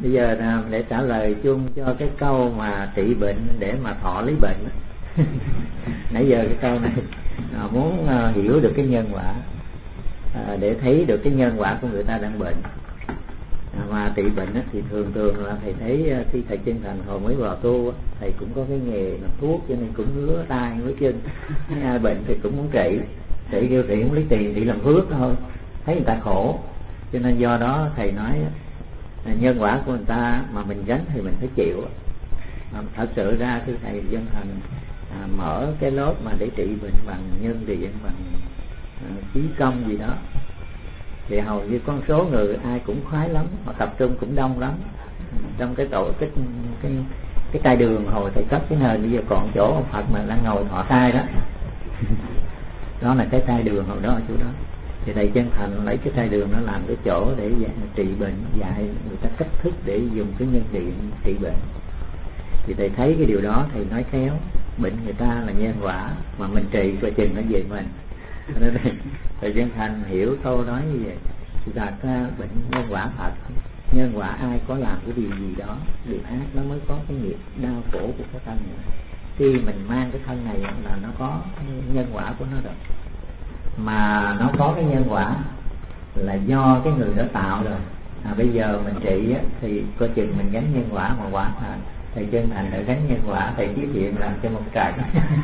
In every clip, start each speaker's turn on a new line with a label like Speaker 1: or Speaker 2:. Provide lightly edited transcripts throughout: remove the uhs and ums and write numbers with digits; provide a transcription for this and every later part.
Speaker 1: Bây giờ để trả lời chung cho cái câu mà trị bệnh để mà thọ lấy bệnh. Nãy giờ cái câu này muốn hiểu được cái nhân quả, để thấy được cái nhân quả của người ta đang bệnh. Mà trị bệnh thì thường là thầy thấy khi thầy chân thành hồi mới vào tu, thầy cũng có cái nghề làm thuốc, cho nên cũng ngứa tay ngứa chân. Ai bệnh thì cũng muốn trị kêu trị không lấy tiền, trị làm phước thôi, thấy người ta khổ. Cho nên do đó thầy nói nhân quả của người ta mà mình gánh thì mình phải chịu. Thật sự ra khi thầy chân thành mở cái lớp mà để trị bệnh bằng nhân điện, bằng khí công gì đó, thì hầu như con số người ai cũng khoái lắm, họ tập trung cũng đông lắm. Trong cái tổ cái tai đường hồi thầy cất cái nền bây giờ còn chỗ ông Phật mà đang ngồi thọ thai đó. Đó là cái tai đường hồi đó ở chỗ đó. Thì thầy chân thành lấy cái tai đường nó làm cái chỗ để trị bệnh, dạy người ta cách thức để dùng cái nhân điện trị bệnh. Thì thầy thấy cái điều đó, thầy nói khéo, bệnh người ta là nhân quả, mà mình trị coi chừng nó về mình. Nên thầy chân thành hiểu câu nói như vậy. Thì thật ra bệnh nhân quả thật, nhân quả ai có làm cái điều gì đó, điều ác nó mới có cái nghiệp đau khổ của cái thân này. Khi mình mang cái thân này là nó có nhân quả của nó rồi. Mà nó có cái nhân quả là do cái người đó tạo rồi. Bây giờ mình trị thì coi chừng mình gánh nhân quả mà quả thầy chân thành đã gánh nhân quả, thầy chiếu thiện làm cho một trại.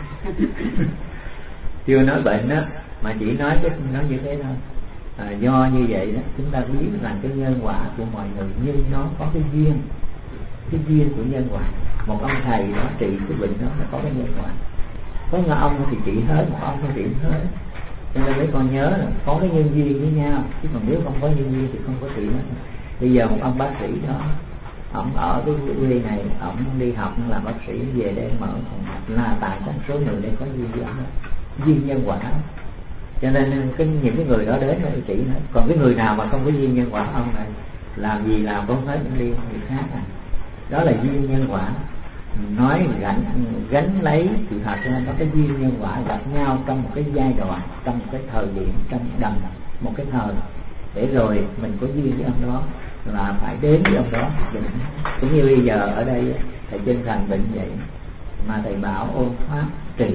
Speaker 1: Chưa nói bệnh đó, mà chỉ nói như thế thôi. Do như vậy đó, chúng ta biết rằng cái nhân quả của mọi người, nhưng nó có cái duyên của nhân quả. Một ông thầy đó trị cái bệnh đó nó có cái nhân quả. Có những ông thì trị hết, một ông không trị hết. Cho nên mấy con nhớ là có cái nhân duyên với nhau, chứ còn nếu không có nhân duyên thì không có trị hết. Bây giờ một ông bác sĩ đó, ông ở cái quê này, ông đi học làm bác sĩ, về đây mở phòng học là tại có một số người đây có duyên với ông, duyên nhân quả. Cho nên những cái người đó đến để trị hết. Còn cái người nào mà không có duyên nhân quả, ông này làm gì làm không hết, những liên người khác đó là duyên nhân quả. Nói gánh lấy thì thật ra có cái duyên nhân quả gặp nhau trong một cái giai đoạn, trong một cái thời điểm, trong một cái thời, để rồi mình có duyên với ông đó là phải đến với ông đó. Cũng như bây giờ ở đây thầy chân thành bệnh vậy, mà thầy bảo ôn pháp trị,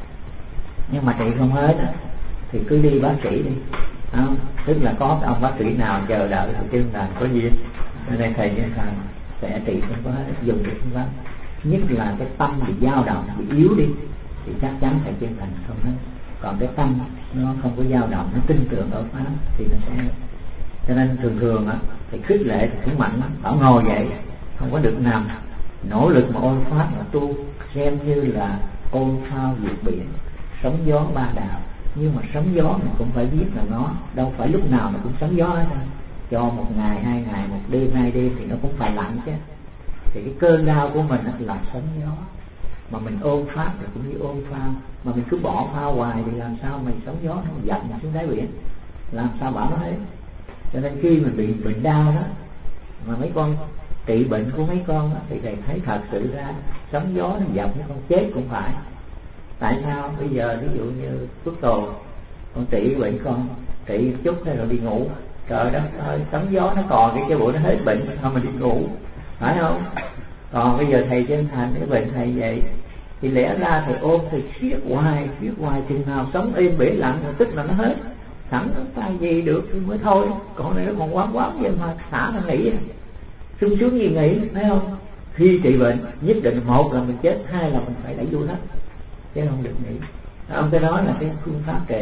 Speaker 1: nhưng mà trị không hết thì cứ đi bác sĩ đi, không? Tức là có ông bác sĩ nào chờ đợi thầy chân thành có duyên, nên thầy chân thành sẽ trị không có hết, dùng được không hết. Nhất là cái tâm bị dao động, bị yếu đi thì chắc chắn thầy chân thành không hết. Còn cái tâm nó không có dao động, nó tin tưởng ở pháp thì nó sẽ. Cho nên thường thầy khích lệ thì cũng mạnh lắm, bảo ngồi dậy, không có được nằm, nỗ lực mà ôn pháp mà tu, xem như là ôn phao vượt biển, sóng gió ba đào. Nhưng mà sóng gió mình cũng phải biết là nó đâu phải lúc nào mà cũng sóng gió hết. Cho một ngày, 2 ngày, 1 đêm, 2 đêm thì nó cũng phải lạnh chứ. Thì cái cơn đau của mình là sóng gió. Mà mình ôn pháp thì cũng như ôn phao, mà mình cứ bỏ phao hoài thì làm sao mình sóng gió nó dập xuống đáy biển, làm sao bảo nó hết. Cho nên khi mình bị bệnh đau đó, mà mấy con trị bệnh của mấy con đó, thì thầy thấy thật sự ra sóng gió nó dập mấy con chết cũng phải. Tại sao bây giờ ví dụ như Phước Tồn, con trị bệnh con trị chút thế rồi đi ngủ, trời đất ơi sóng gió nó còn cái bụi nó hết bệnh thôi mình đi ngủ, phải không? Còn bây giờ thầy chân thành cái bệnh thầy vậy thì lẽ ra thầy ôm thầy siết hoài chừng nào sống im bể lặng rồi tức là nó hết, sẵn nó tay gì được thì mới thôi. Còn này nó còn quán vậy mà xả nó nghỉ, sung sướng gì nghỉ, thấy không? Khi trị bệnh nhất định một là mình chết, hai là mình phải đẩy vui hết, chứ không được nghỉ. Ông cái đó là cái phương pháp trị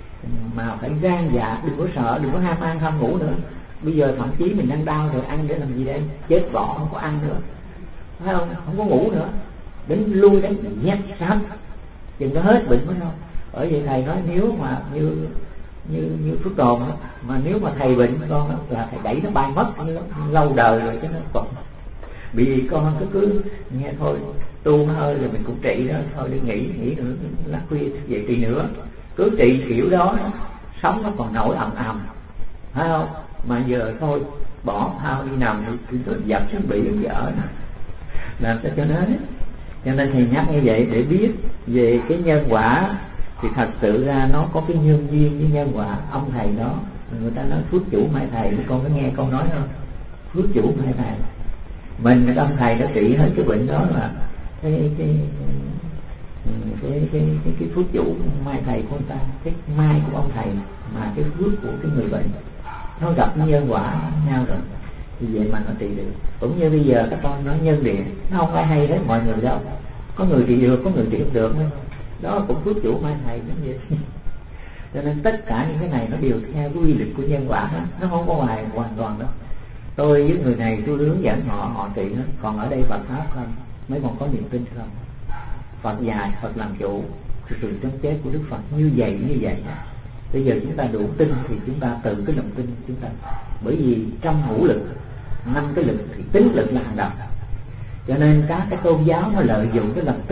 Speaker 1: mà phải gan dạ, đừng có sợ, đừng có ham ăn ham ngủ nữa. Bây giờ thậm chí mình đang đau rồi ăn để làm gì đây? Chết bỏ không có ăn nữa, phải không? Không có ngủ nữa, đến lui đến nhét sám chừng nó hết bệnh mới không. Bởi vậy thầy nói nếu mà như Phước Tồn đó, mà nếu mà thầy bệnh con đó, là thầy đẩy nó bay mất lâu đời rồi, chứ nó còn bị con cứ nghe thôi tu hơi rồi mình cũng trị đó thôi, đi nghỉ nữa, lát khuya về trị nữa, cứ trị kiểu đó sống nó còn nổi ầm, phải không? Mà giờ thôi bỏ thao đi nằm thì tôi dập xuống biển vợ làm sao cho nó hết. Cho nên thầy nhắc như vậy để biết về cái nhân quả. Thì thật sự ra nó có cái nhân duyên với nhân quả. Ông thầy đó, người ta nói phước chủ mai thầy, con có nghe câu nói không? Phước chủ mai thầy, Mình ông thầy đã trị hết cái bệnh đó là cái phước chủ mai thầy của người ta, cái mai của ông thầy mà cái phước của cái người bệnh nó gặp nó nhân quả nhau rồi, thì vậy mà nó trị được. Cũng như bây giờ các con nói nhân điện, nó không phải hay hết mọi người đâu, có người trị được, có người trị không được nữa. Đó cũng phước chủ mai thầy giống vậy. Cho nên tất cả những cái này nó đều theo cái quy luật của nhân quả hết, nó không có ngoài hoàn toàn đâu. Tôi với người này tôi hướng dẫn họ trị hết. Còn ở đây Phật pháp không, mấy con có niềm tin không? Phật dạy, Phật làm chủ, sự chống chết của Đức Phật như vậy. Bây giờ chúng ta đủ tin thì chúng ta từ cái lòng tin chúng ta, bởi vì trong ngũ lực 5 cái lực thì tín lực là hàng đầu. Cho nên các cái tôn giáo nó lợi dụng cái lòng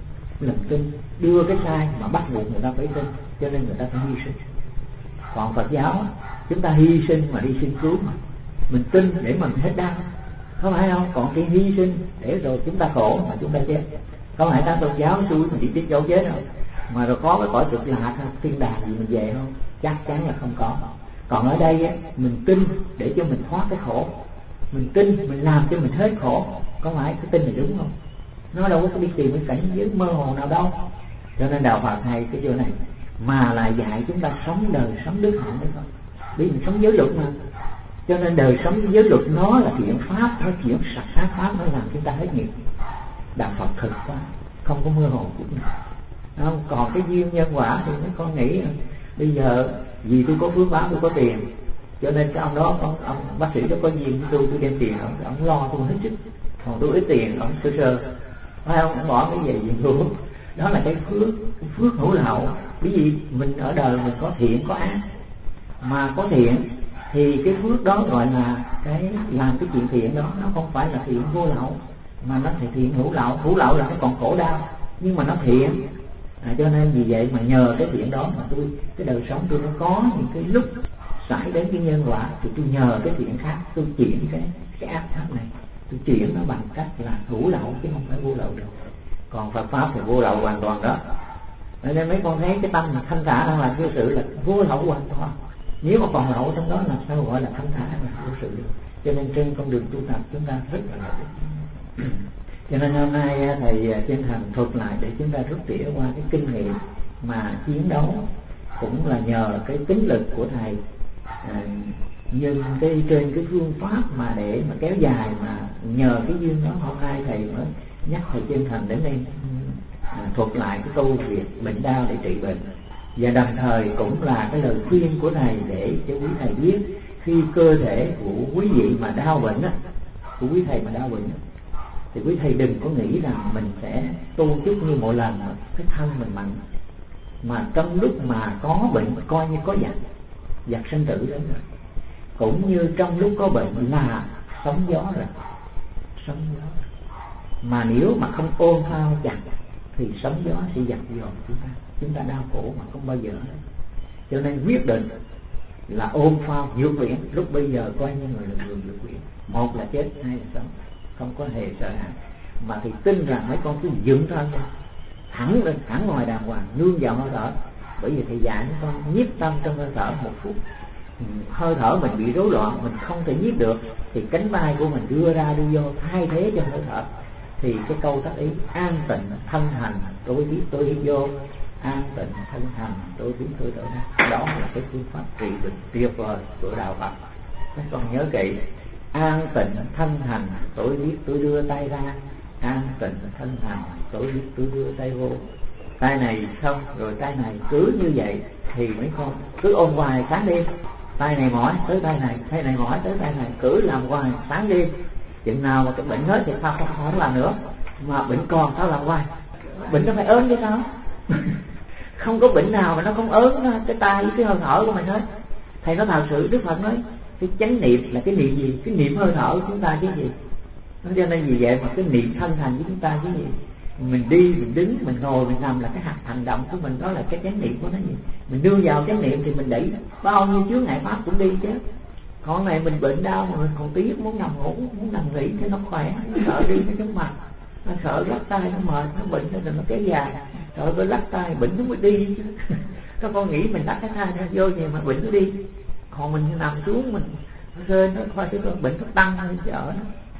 Speaker 1: tin đưa cái sai mà bắt buộc người ta phải tin, cho nên người ta phải hy sinh. Còn Phật giáo chúng ta hy sinh mà đi xin cứu mà. Mình tin để mình hết đau, không phải không? Còn cái hy sinh để rồi chúng ta khổ mà chúng ta chết. Không phải các tôn giáo xui mình đi tiếp chỗ chết đâu, mà rồi có cái cõi cực lạc thiên đàng gì mình về không? Chắc chắn là không có. Còn ở đây á, mình tin để cho mình thoát cái khổ, mình tin mình làm cho mình hết khổ, có phải cái tin này đúng không? Nó đâu có đi tìm cái cảnh giới mơ hồ nào đâu. Cho nên đạo Phật hay cái chỗ này mà lại dạy chúng ta sống đời sống đức hạnh đấy không? Vì mình sống giới luật mà. Cho nên đời sống giới luật nó là thiện pháp, nó chuyển sạch sáng pháp, nó làm chúng ta hết nghiệp. Đạo Phật thực quá, không có mơ hồ cũng không. Còn cái duyên nhân quả thì mấy con nghĩ bây giờ vì tôi có phước báo, tôi có tiền, cho nên cái ông đó, ông bác sĩ đó có duyên với tôi đem tiền, ông lo tôi hết sức. Còn tôi ít tiền, ông sơ phải không? Ông bỏ cái gì luôn. Đó là cái phước hữu lậu. Bởi vì mình ở đời mình có thiện có ác, mà có thiện thì cái phước đó gọi là cái làm cái chuyện thiện đó, nó không phải là thiện vô lậu, mà nó thì thiện hữu lậu. Hữu lậu là nó còn khổ đau, nhưng mà nó thiện. Cho nên vì vậy mà nhờ cái thiện đó mà tôi, cái đời sống tôi nó có những cái lúc xảy đến cái nhân quả, thì tôi nhờ cái thiện khác tôi chuyển cái ác pháp này, tôi chuyển nó bằng cách là hữu lậu chứ không phải vô lậu đâu. Còn Phật pháp thì vô lậu hoàn toàn đó. Nên mấy con thấy cái tâm mà thanh thản đang làm cái sự là vô lậu hoàn toàn. Nếu mà còn lậu trong đó là sao gọi là thanh thản là vô sự được. Cho nên trên con đường tu tập chúng ta rất là lậu. Cho nên hôm nay thầy chân thành thuật lại để chúng ta rút tỉa qua cái kinh nghiệm mà chiến đấu, cũng là nhờ cái tính lực của thầy, nhưng cái trên cái phương pháp mà để mà kéo dài, mà nhờ cái duyên đó hôm nay thầy mới nhắc thầy chân thành đến đây thuật lại cái câu việc bệnh đau để trị bệnh, và đồng thời cũng là cái lời khuyên của thầy để cho quý thầy biết khi cơ thể của quý vị mà đau bệnh á, của quý thầy mà đau bệnh á, thì quý thầy đừng có nghĩ rằng mình sẽ tu chút như mỗi lần mà cái thân mình mạnh, mà trong lúc mà có bệnh coi như có giặc sinh tử đến rồi. Cũng như trong lúc có bệnh là sóng gió rồi, sóng gió. Mà nếu mà không ôm phao chặt thì sóng gió sẽ dập dồn chúng ta đau khổ mà không bao giờ hết. Cho nên quyết định là ôm phao vượt biển, lúc bây giờ coi như người là người vượt biển, một là chết, hai là sống, không có hề sợ hãi. Mà thì tin rằng mấy con cứ dựng thân thẳng lên, thẳng ngoài đàng hoàng, nương vào hơi thở. Bởi vì thầy dạy mấy con nhiếp tâm trong hơi thở 1 phút. Hơi thở mình bị rối loạn, mình không thể nhiếp được, thì cánh tay của mình đưa ra đưa vô thay thế cho hơi thở. Thì cái câu tác ý an tịnh thân hành tôi biết tôi đi vô, an tịnh thân hành tôi biết tôi thở ra. Đó là cái phương pháp trị bệnh tuyệt vời của đạo Phật. Các con nhớ kỹ, an tịnh thân hành tôi biết tôi đưa tay ra, an tịnh thân hành tôi biết tôi đưa tay vô. Tay này xong rồi tay này, cứ như vậy thì mấy con cứ ôm hoài sáng đêm. Tay này mỏi tới tay này mỏi tới tay này, cứ làm hoài sáng đêm. Chừng nào mà cái bệnh hết thì sao không làm nữa, mà bệnh còn sao làm hoài. Bệnh nó phải ớn chứ sao. Không có bệnh nào mà nó không ớn cái tay với cái hơi thở của mình hết. Thầy nói thật sự, Đức Phật nói cái chánh niệm là cái niệm gì? Cái niệm hơi thở của chúng ta chứ gì. Cho nên vì vậy mà cái niệm thân hành với chúng ta chứ gì. Mình đi, mình đứng, mình ngồi, mình nằm là cái hành động của mình, đó là cái chánh niệm của nó gì. Mình đưa vào chánh niệm thì mình đẩy bao nhiêu chướng ngại pháp cũng đi chứ. Còn này mình bệnh đau mà mình còn tiếc muốn nằm ngủ, muốn nằm nghỉ cho nó khỏe, nó sợ đi nó chóng mặt, nó sợ lắc tay nó mệt, nó bệnh nên nó kéo dài, sợ có lắc tay bệnh nó mới đi chứ. Các con nghĩ mình lắc cái tay nó vô gì mà bệnh nó đi, còn mình nằm xuống mình rơi nó coi cái bệnh nó tăng lên chợ nó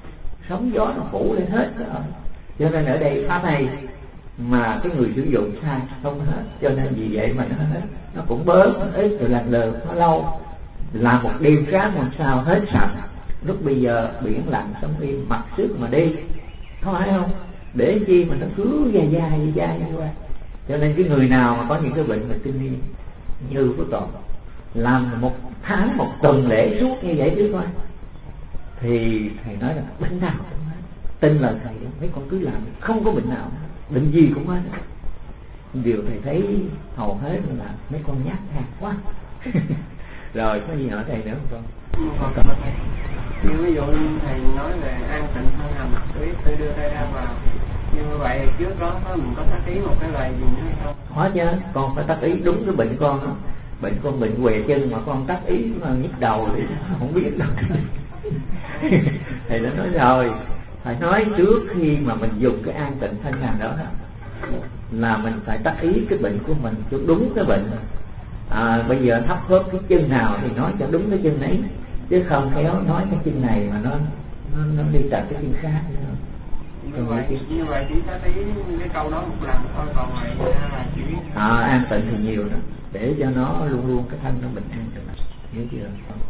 Speaker 1: sóng gió nó phủ lên hết rồi. Cho nên ở đây pháp này mà cái người sử dụng sai không hết, cho nên vì vậy mà nó cũng bớt, nó ít rồi lần lượt nó lâu, làm một đêm sáng hôm sau hết sạch. Lúc bây giờ biển lặng sóng im, mặt sức mà đi, có phải không? Để chi mà nó cứ dài như vậy. Cho nên cái người nào mà có những cái bệnh mà kinh niên như của Toàn làm 1 tháng 1 tuần lễ suốt như vậy chứ coi, thì thầy nói là bệnh nào cũng hết. Tin lời thầy, mấy con cứ làm không có bệnh nào, bệnh gì cũng hết. Điều thầy thấy hầu hết là mấy con nhát gan quá. Rồi có gì hỏi thầy nữa không con?
Speaker 2: Như ví dụ thầy nói về an tịnh thân hành, tôi đưa tay ra vào, như vậy trước đó mình có tác ý một cái lời gì nữa hay không?
Speaker 1: Có chứ, con phải tác ý đúng cái bệnh con đó. Bệnh con bệnh què chân mà con tác ý mà nhức đầu thì không biết đâu. Thầy đã nói rồi, phải nói trước khi mà mình dùng cái an tịnh thân hành đó là mình phải tác ý cái bệnh của mình cho đúng cái bệnh. Bây giờ thấp khớp cái chân nào thì nói cho đúng cái chân ấy, chứ không khéo nói cái chân này mà nó đi trật cái chân khác nữa.
Speaker 2: Như vậy chỉ tác ý cái câu đó một lần thôi, còn lại là chỉ
Speaker 1: an tịnh thì nhiều đó, để cho nó luôn luôn cái thân nó bình an được, hiểu chưa?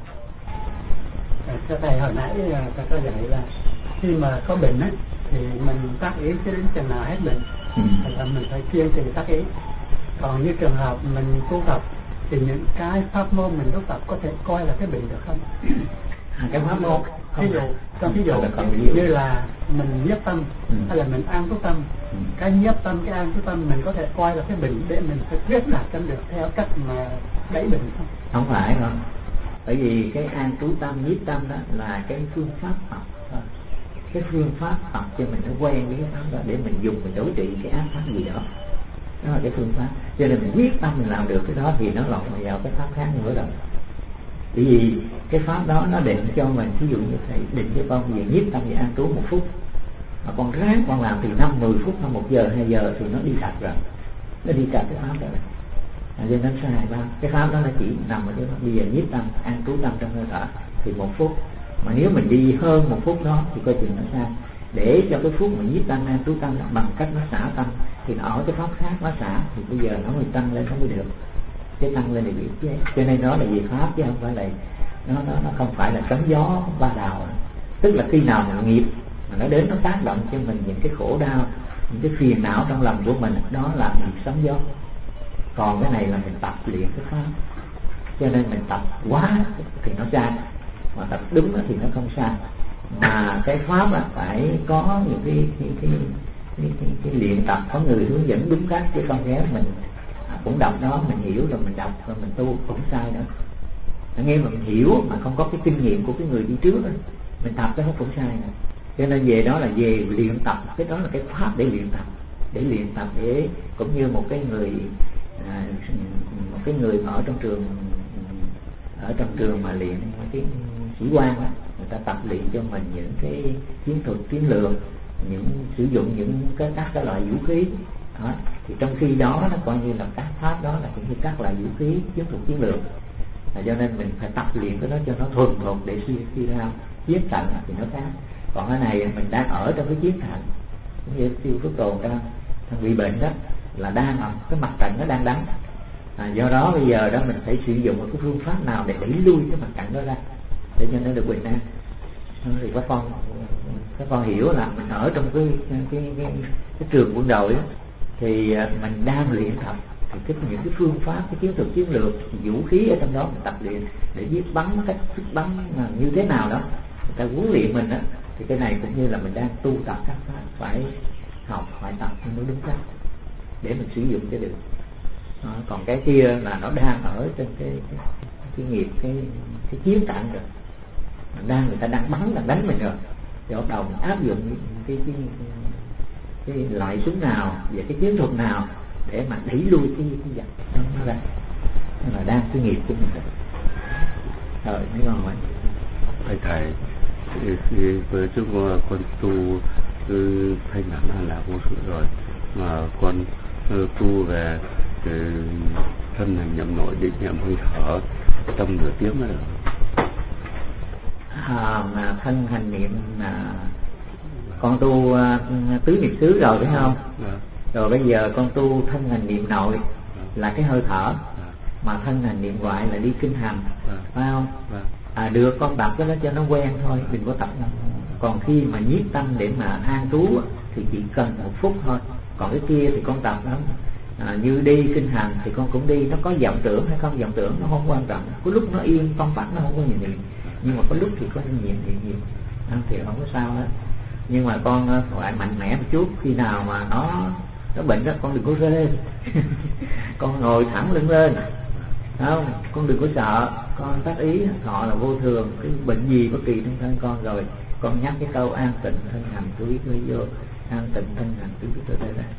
Speaker 3: Cho thầy hồi nãy ta có dạy là khi mà có bệnh á thì mình tác ý cho đến chừng nào hết bệnh, là mình phải kiên trì tác ý. Còn như trường hợp mình tu tập thì những cái pháp môn mình tu tập có thể coi là cái bệnh được không?
Speaker 1: Cái pháp môn
Speaker 3: ví dụ như là mình nhiếp tâm hay là mình an trú tâm, cái nhiếp tâm, cái an trú tâm mình có thể coi là cái bệnh để mình phải quyết đạt cho được theo cách mà đẩy bệnh không?
Speaker 1: Không phải đâu, bởi vì cái an trú tâm, nhiếp tâm đó là cái phương pháp tập thôi. Cái phương pháp tập cho mình nó quen với cái đó để mình dùng mình đối trị cái ác pháp gì đó. Đó là cái phương pháp. Cho nên mình quyết tâm mình làm được cái đó thì nó lọt vào cái pháp khác nữa rồi. Bởi vì cái pháp đó nó định cho mình, ví dụ như thầy định cho con về nhiếp tâm về an trú 1 phút, mà con ráng con làm thì 5-10 phút hay 1 giờ 2 giờ thì nó đi sạch rồi, nó đi sạch cái pháp đó rồi. Cho nên nó sai ba. Cái pháp đó nó chỉ nằm ở chỗ đó. Bây giờ nhiếp tâm an trú tâm trong hơi thở thì 1 phút, mà nếu mình đi hơn 1 phút đó thì coi chừng nó sai. Để cho cái phút mình nhiếp tâm an trú tâm bằng cách nó xả tâm, thì nó ở cái pháp khác nó xả thì bây giờ nó mới tăng lên, nó mới được. Cái tăng lên thì bị chết. Cho nên nó là về pháp chứ không phải là nó không phải là sấm gió ba đào. Tức là khi nào mà nghiệp mà nó đến nó tác động cho mình những cái khổ đau, những cái phiền não trong lòng của mình, đó là nghiệp sấm gió. Còn cái này là mình tập luyện cái pháp, cho nên mình tập quá thì nó sai, mà tập đúng thì nó không sai. Mà cái pháp là phải có những cái luyện tập, có người hướng dẫn đúng cách, chứ không khéo mình cũng đọc đó, mình hiểu rồi mình đọc rồi mình tu cũng sai nữa. Nghe mà mình hiểu mà không có cái kinh nghiệm của cái người đi trước đó, mình tập cái nó cũng sai nữa. Cho nên về đó là về luyện tập, cái đó là cái pháp để luyện tập, để cũng như một cái người mà ở trong trường mà luyện cái sĩ quan đó, người ta tập luyện cho mình những cái chiến thuật chiến lược, những sử dụng những các loại vũ khí đó. Thì trong khi đó nó coi như là các pháp đó là cũng như các loại vũ khí chiến thuật chiến lược. Cho nên mình phải tập luyện cái đó cho nó thuần thục để khi ra chiến trận thì nó khác. Còn cái này mình đang ở trong cái chiến trận, cũng như Tiêu Phước Tồn đang bị bệnh đó, là đang cái mặt trận nó đang đánh. Do đó bây giờ đó mình phải sử dụng một cái phương pháp nào để đẩy lui cái mặt trận đó ra để cho nó được bình an. Thì các con hiểu là mình ở trong cái trường quân đội đó, thì mình đang luyện tập thì những cái phương pháp, cái chiến thuật chiến lược, vũ khí ở trong đó mình tập luyện để biết bắn, cách thức bắn như thế nào đó, người ta huấn luyện mình đó. Thì cái này cũng như là mình đang tu tập các pháp, phải học, phải tập cho nó đúng cách để mình sử dụng cho được. Còn cái kia là nó đang ở trên cái nghiệp, cái chiến trận rồi, người ta đang bắn, đang đánh mình rồi, thì bắt đầu mình áp dụng cái loại súng nào và cái chiến thuật nào để mà đẩy lui cái giặc đó nó ra, là đang cái nghiệp của mình rồi mấy con hỏi
Speaker 4: thầy với chúng con tu thanh đẳng là vô sự rồi, mà con tu về thân hành nhậm nội định niệm hơi thở trong nửa tiếng nữa.
Speaker 1: Mà thân hành niệm con tu tứ niệm xứ rồi phải không? Rồi bây giờ con tu thân hành niệm nội là cái hơi thở, mà thân hành niệm ngoại là đi kinh hành, phải không? Được, con tập cái đó cho nó quen thôi, đừng có tập. Còn khi mà nhiếp tâm để mà an trú thì chỉ cần 1 phút thôi. Còn cái kia thì con tập đó, như đi kinh hành thì con cũng đi, nó có vọng tưởng hay không vọng tưởng nó không quan trọng. Có lúc nó yên con bắt nó không có nhiều, nhưng mà có lúc thì có nhiều thì không có sao hết. Nhưng mà con phải mạnh mẽ một chút. Khi nào mà nó bệnh đó, con đừng có rên con ngồi thẳng lưng lên, không, con đừng có sợ, con tác ý họ là vô thường, cái bệnh gì bất kỳ trong thân con, rồi con nhắc cái câu an tịnh thân hành chú ý vô, an tịnh thân hành chú ý tới đây.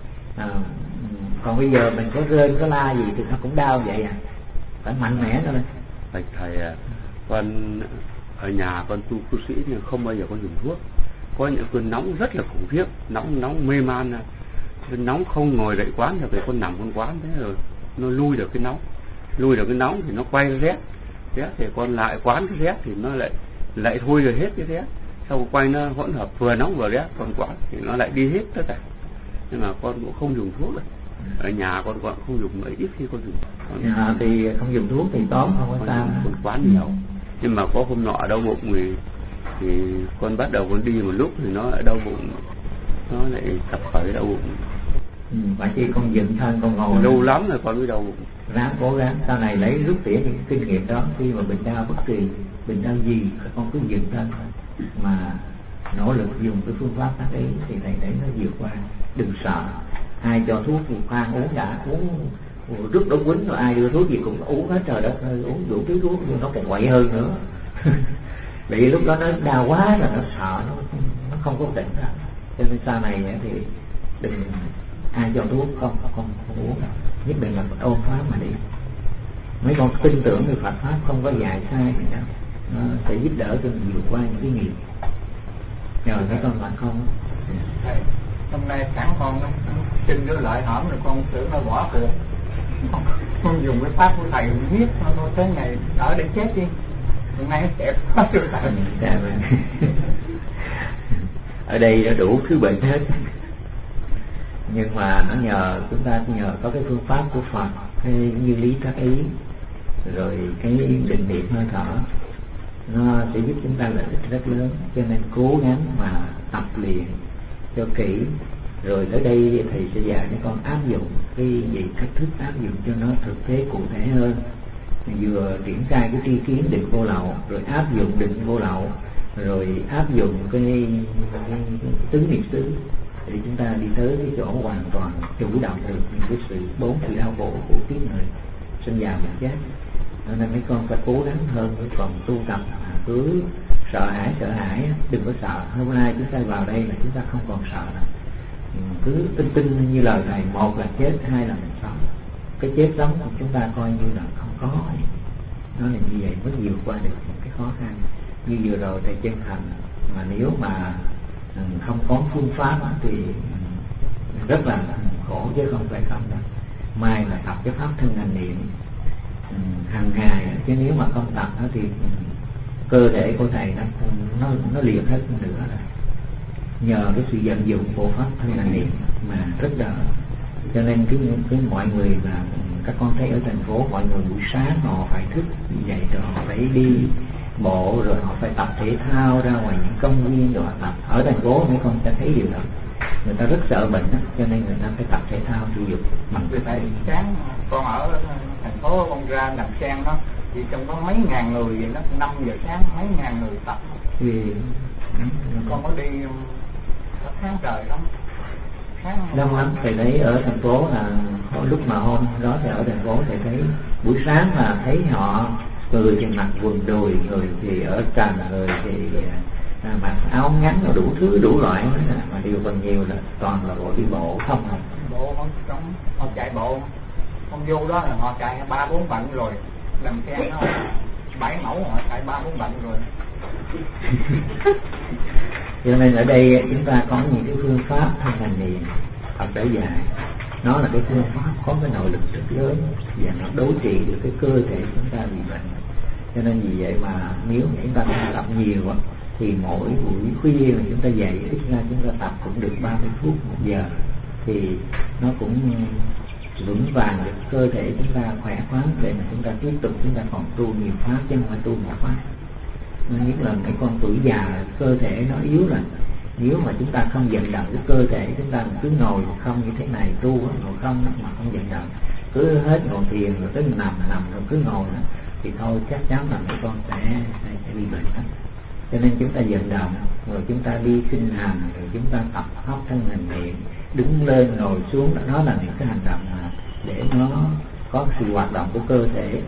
Speaker 1: Còn bây giờ mình có rên có la gì thì nó cũng đau vậy phải mạnh mẽ thôi.
Speaker 4: Thầy con ở nhà con tu cư sĩ nhưng không bao giờ con dùng thuốc. Có những cơn nóng rất là khủng khiếp, nóng mê man, cơn nóng không ngồi dậy quán được thì con nằm con quán, thế rồi nó lui được cái nóng thì nó quay rét thì con lại quán cái rét thì nó lại thôi rồi hết cái rét, sau quay nó hỗn hợp vừa nóng vừa rét, con quán thì nó lại đi hết tất cả. Nhưng mà con cũng không dùng thuốc được. Ở nhà con không dùng, mấy ít khi con dùng.
Speaker 1: Thì không dùng thuốc thì tốt, không có sao.
Speaker 4: Con quán nhiều. Nhưng mà có hôm nọ đau bụng thì con bắt đầu con đi một lúc thì nó lại đau bụng, nó lại tập khởi đau bụng.
Speaker 1: Phải chi con dựng thân, con ngồi
Speaker 4: lâu lắm rồi con mới đau bụng.
Speaker 1: Ráng cố gắng sau này lấy rút tỉa những kinh nghiệm đó. Khi mà bệnh đau bất kỳ bệnh đau gì con cứ dựng thân mà nỗ lực dùng cái phương pháp tác ý thì thầy đấy nó vượt qua. Đừng sợ ai cho thuốc thì khoan uống đã, uống rất đấu quýnh rồi ai đưa thuốc gì cũng uống hết, trời đất ơi, uống đủ thứ thuốc nhưng nó còn quậy hơn nữa. Vì lúc đó nó đau quá rồi nó sợ, nó không có tỉnh ra. Cho nên sau này thì đừng ai cho thuốc không uống đâu, nhất định là ôn pháp mà đi. Mấy con tin tưởng về Phật pháp không có dạy sai gì đâu, nó sẽ giúp đỡ cho mình vượt qua những cái nghiệp. Nhờ mấy con bạn không.
Speaker 3: Hôm nay sáng con xin đứa lợi hỏng rồi con tưởng nó bỏ cuộc. Con dùng cái pháp của thầy viết nó tới ngày ở để chết đi. Hôm nay nó sẽ có sự thầy.
Speaker 1: Ở đây nó đủ thứ bệnh hết. Nhưng mà nó nhờ chúng ta có cái phương pháp của Phật, cái như lý tác ý, rồi cái định niệm hơi thở, nó sẽ giúp chúng ta lợi ích rất lớn. Cho nên cố gắng mà tập luyện cho kỹ, rồi tới đây thầy sẽ dạy cho con áp dụng cái gì, cách thức áp dụng cho nó thực tế cụ thể hơn. Vừa triển khai cái tri kiến định vô lậu, rồi áp dụng định vô lậu, rồi áp dụng cái tứ niệm xứ để chúng ta đi tới cái chỗ hoàn toàn chủ động được những cái sự 4 sự đau khổ của kiếp người sinh già bệnh chết. Nên mấy con phải cố gắng hơn. Còn tu tập cứ sợ hãi đừng có sợ. Hôm nay chúng ta vào đây là chúng ta không còn sợ nữa. Cứ tin như lời thầy, một là chết, hai là mình sống. Cái chết sống của chúng ta coi như là không có. Nó là như vậy mới vượt qua được một cái khó khăn. Như vừa rồi thầy chân thành, mà nếu mà không có phương pháp thì rất là khổ chứ không phải không đâu. Mai là tập cái pháp thân hành niệm hàng ngày, chứ nếu mà không tập thì cơ thể của thầy nó liệt hết nữa rồi. Nhờ cái sự vận dụng của pháp thân hành niệm mà rất đỡ. Cho nên cái mọi người là các con thấy ở thành phố, mọi người buổi sáng họ phải thức dậy rồi họ phải đi bộ, rồi họ phải tập thể thao ra ngoài những công viên rồi họ tập. Ở thành phố mấy con sẽ thấy điều đó, người ta rất sợ bệnh đó, cho nên người ta phải tập thể thao thể dục bằng
Speaker 3: cái tại sáng con ở thành phố con ra Đầm Sen đó thì trong có mấy ngàn người vậy đó, 5 giờ sáng mấy ngàn người tập
Speaker 1: thì
Speaker 3: con có đi tháng trời lắm,
Speaker 1: đông lắm. Thầy thấy ở thành phố là lúc mà hôm đó thì ở thành phố thầy thấy buổi sáng mà thấy họ người thì mặc quần đùi, người thì ở trần, người thì mặc áo ngắn, rồi đủ thứ đủ loại hết. Mà điều phần nhiều là toàn là bộ đi bộ không à.
Speaker 3: Bộ họ chạy bộ, không vô đó là họ chạy 3-4 bận rồi. Làm xe nó 7 mẫu họ chạy 3-4 bận rồi.
Speaker 1: Cho nên ở đây chúng ta có những cái phương pháp thân hành niệm Phật đã dạy. Nó là cái phương pháp có cái nội lực rất lớn và nó đối trị được cái cơ thể chúng ta bị bệnh. Cho nên vì vậy mà nếu chúng ta tập nhiều thì mỗi buổi khuya mà chúng ta dậy ít ra chúng ta tập cũng được 30 phút 1 giờ thì nó cũng vững vàng được cơ thể chúng ta khỏe khoắn để mà chúng ta tiếp tục chúng ta còn tu nhiều pháp chứ không phải tu một pháp. Nó nhất là cái con tuổi già cơ thể nó yếu rồi, nếu mà chúng ta không vận động cái cơ thể chúng ta cứ ngồi không như thế này, tu ngồi không mà không vận động, cứ hết ngồi thiền rồi tới nằm rồi cứ ngồi đó, thì thôi chắc chắn là mấy con sẽ bị bệnh đó. Cho nên chúng ta vận động rồi chúng ta đi kinh hành rồi chúng ta tập pháp thân hình niệm, đứng lên ngồi xuống, đó là những cái hành động mà để nó có sự hoạt động của cơ thể.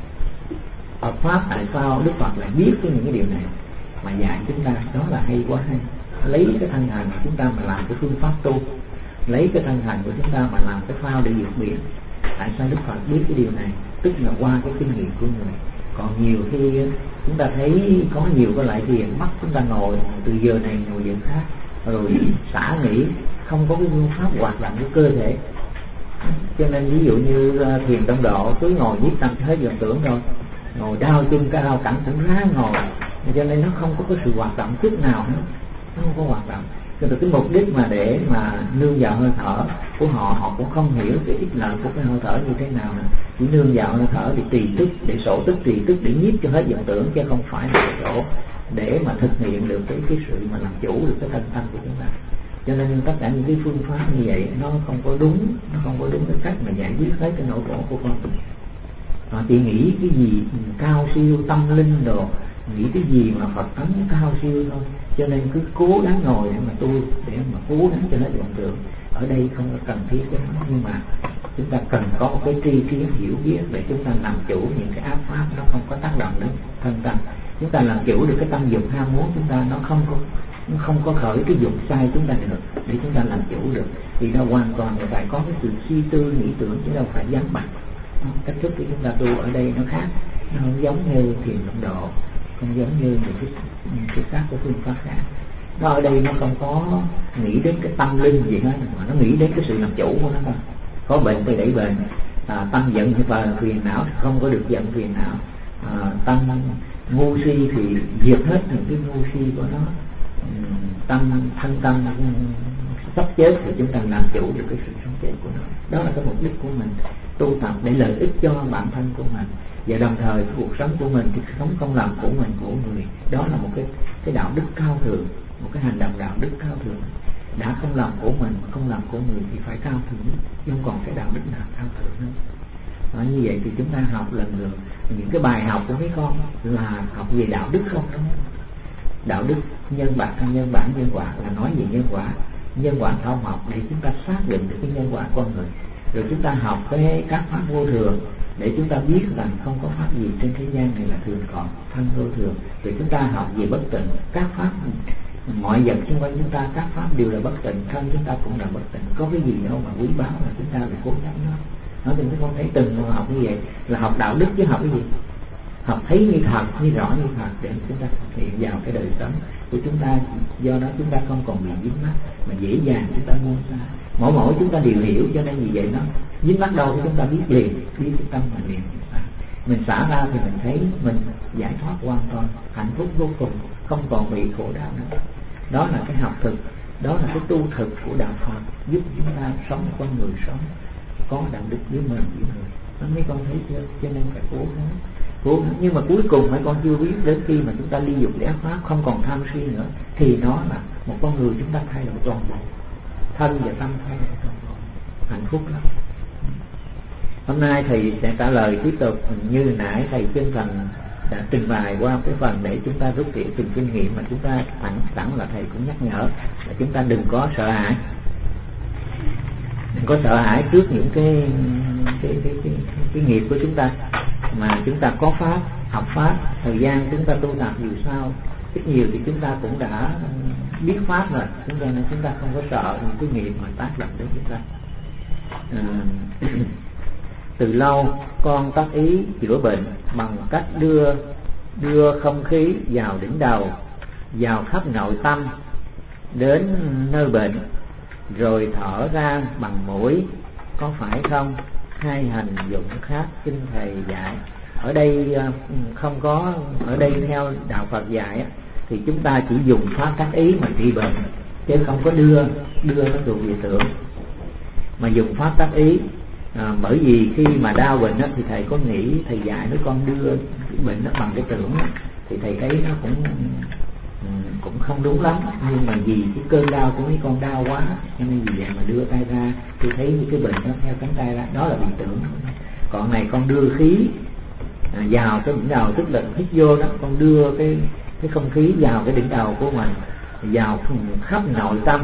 Speaker 1: Phật pháp tại sao Đức Phật lại biết những cái điều này mà dạy chúng ta, đó là hay quá hay. Lấy cái thân hành của chúng ta mà làm cái phương pháp tu, lấy cái thân hành của chúng ta mà làm cái phao để vượt biển. Tại sao Đức Phật biết cái điều này? Tức là qua cái kinh nghiệm của người. Còn nhiều khi chúng ta thấy có nhiều cái loại thiền bắt chúng ta ngồi từ giờ này ngồi giờ khác, rồi xả nghỉ, không có cái phương pháp hoạt động của cơ thể. Cho nên ví dụ như thiền tông độ cứ ngồi nhiếp tâm hết vọng tưởng rồi, ngồi đau chân cao cẳng cũng ráng ngồi, cho nên nó không có cái sự hoạt động chút nào nữa, nó không có hoạt động. Cho nên cái mục đích mà để mà nương vào hơi thở của họ cũng không hiểu cái ích lợi của cái hơi thở như thế nào nữa. Chỉ nương vào hơi thở để trì tức, để sổ tức, trì tức để nhiếp cho hết vọng tưởng, chứ không phải là chỗ để mà thực hiện được cái sự mà làm chủ được cái thân tâm của chúng ta. Cho nên tất cả những cái phương pháp như vậy nó không có đúng, cái cách mà giải quyết hết cái nỗi khổ của con. Họ chỉ nghĩ cái gì cao siêu tâm linh đồ, nghĩ cái gì mà Phật tánh cao siêu thôi, cho nên cứ cố gắng ngồi để mà tu, để mà cố gắng cho hết vọng tưởng. Ở đây không có cần thiết cái đó, nhưng mà chúng ta cần có một cái tri kiến hiểu biết để chúng ta làm chủ những cái ác pháp, nó không có tác động đến thân tâm. Chúng ta làm chủ được cái tâm dục ham muốn chúng ta, nó không có khởi cái dục sai chúng ta được, để chúng ta làm chủ được. Thì nó hoàn toàn là phải có cái sự suy tư nghĩ tưởng, chứ đâu phải dám bạch. Cách thức của chúng ta tu ở đây nó khác, nó không giống như thiền tông độ, không giống như những cái khác của phương pháp khác. Nó ở đây nó không có nghĩ đến cái tâm linh gì hết, mà nó nghĩ đến cái sự làm chủ của nó thôi. Có bệnh thì đẩy bệnh, tâm giận và phiền não không có được giận phiền não, tâm ngu si thì diệt hết những cái ngu si của nó, thân tâm sắp chết thì chúng ta làm chủ được cái sự sống chết của nó. Đó là cái mục đích của mình tu tập để lợi ích cho bản thân của mình, và đồng thời cái cuộc sống của mình, cái sống công làm của mình, của người, đó là một cái đạo đức cao thượng, một cái hành động đạo đức cao thượng. Đã không làm của mình mà không làm của người thì phải cao thượng, không còn cái đạo đức nào cao thượng nữa. Như vậy thì chúng ta học lần lượt những cái bài học của mấy con là học về đạo đức không đó. Đạo đức nhân bản, nhân quả là nói về nhân quả thông học để chúng ta xác định được cái nhân quả con người. Rồi chúng ta học các pháp vô thường để chúng ta biết rằng không có pháp gì trên thế gian này là thường còn, thân vô thường. Rồi chúng ta học về bất tịnh, các pháp mọi vật xung quanh chúng ta, các pháp đều là bất tịnh, thân chúng ta cũng là bất tịnh, có cái gì đâu mà quý báu là chúng ta phải cố gắng nó. Nói thì con thấy từng học như vậy là học đạo đức, chứ học cái gì? Học thấy như thật, như rõ như thật để chúng ta thực hiện vào cái đời sống của chúng ta. Do đó chúng ta không còn bị dính mắc mà dễ dàng chúng ta buông xa. Mỗi chúng ta đều hiểu, cho nên vì vậy nó dính mắc đâu thì chúng ta biết liền, biết cái tâm mà liền. Mình xả ra thì mình thấy mình giải thoát hoàn toàn, hạnh phúc vô cùng, không còn bị khổ đau nữa. Đó là cái học thực, đó là cái tu thực của đạo Phật, giúp chúng ta sống con người sống có đạo đức với mình với người. Nó mấy con thấy chưa? Cho nên phải cố gắng. Nhưng mà cuối cùng mấy con chưa biết, đến khi mà chúng ta ly dục để ác pháp, không còn tham si nữa, thì nó là một con người chúng ta thay đổi toàn bộ, thân và tâm thay đổi toàn bộ, hạnh phúc lắm. Hôm nay thầy sẽ trả lời tiếp tục như nãy thầy chân thành đã trình bày qua cái phần để chúng ta rút tỉa từng kinh nghiệm, mà chúng ta sẵn là thầy cũng nhắc nhở là chúng ta đừng có sợ hãi, đừng có sợ hãi trước những cái nghiệp của chúng ta, mà chúng ta có pháp, học pháp, thời gian chúng ta tu tập dù sao ít nhiều thì chúng ta cũng đã biết pháp rồi, nên chúng ta không có sợ những cái nghiệp mà tác động đến chúng ta. Từ lâu con tác ý chữa bệnh bằng cách đưa không khí vào đỉnh đầu, vào khắp nội tâm đến nơi bệnh, rồi thở ra bằng mũi, có phải không? Hai hành dụng khác kinh thầy dạy. Ở đây không có, ở đây theo đạo Phật dạy thì chúng ta chỉ dùng pháp tác ý mà trị bệnh, chứ không có đưa nó thuộc về tưởng, mà dùng pháp tác ý. Bởi vì khi mà đau bệnh đó, thì thầy có nghĩ thầy dạy đứa con đưa cái bệnh nó bằng cái tưởng đó, thì thầy thấy nó cũng không đúng lắm. Nhưng mà vì cái cơn đau của mấy con đau quá, cho nên vì vậy mà đưa tay ra, tôi thấy những cái bệnh nó theo cánh tay ra, đó là bị tưởng. Còn này con đưa khí vào cái đỉnh đầu, tức là hít vô đó, con đưa cái không khí vào cái đỉnh đầu của mình, vào khắp nội tâm,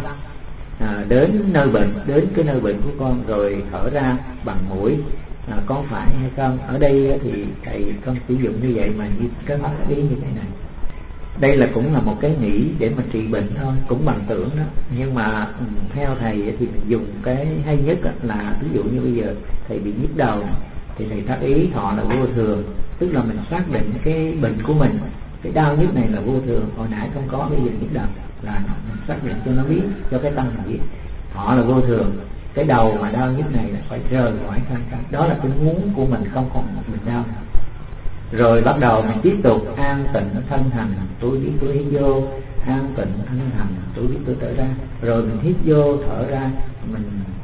Speaker 1: đến nơi bệnh, đến cái nơi bệnh của con, rồi thở ra bằng mũi. Có phải hay không? Ở đây thì thầy không sử dụng như vậy mà như cái pháp ý như thế này. Đây là cũng là một cái nghĩ để mà trị bệnh thôi, cũng bằng tưởng đó. Nhưng mà theo thầy thì mình dùng cái hay nhất là ví dụ như bây giờ thầy bị nhức đầu thì thầy tác ý thọ là vô thường, tức là mình xác định cái bệnh của mình, cái đau nhức này là vô thường, hồi nãy không có, bây giờ nhức đầu, là mình xác định cho nó biết, cho cái tâm mình biết thọ là vô thường, cái đầu mà đau nhức này là phải rời khỏi thân tâm, đó là cái muốn của mình, không còn mình đau nữa. Rồi bắt đầu mình tiếp tục an tịnh thân hành, tôi biết tôi hít vô, an tịnh thân hành, tôi biết tôi thở ra. Rồi mình hít vô thở ra, mình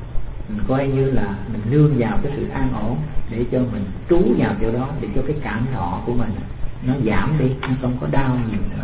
Speaker 1: coi như là mình nương vào cái sự an ổn, để cho mình trú vào chỗ đó, để cho cái cảm thọ của mình nó giảm đi, nó không có đau nhiều nữa.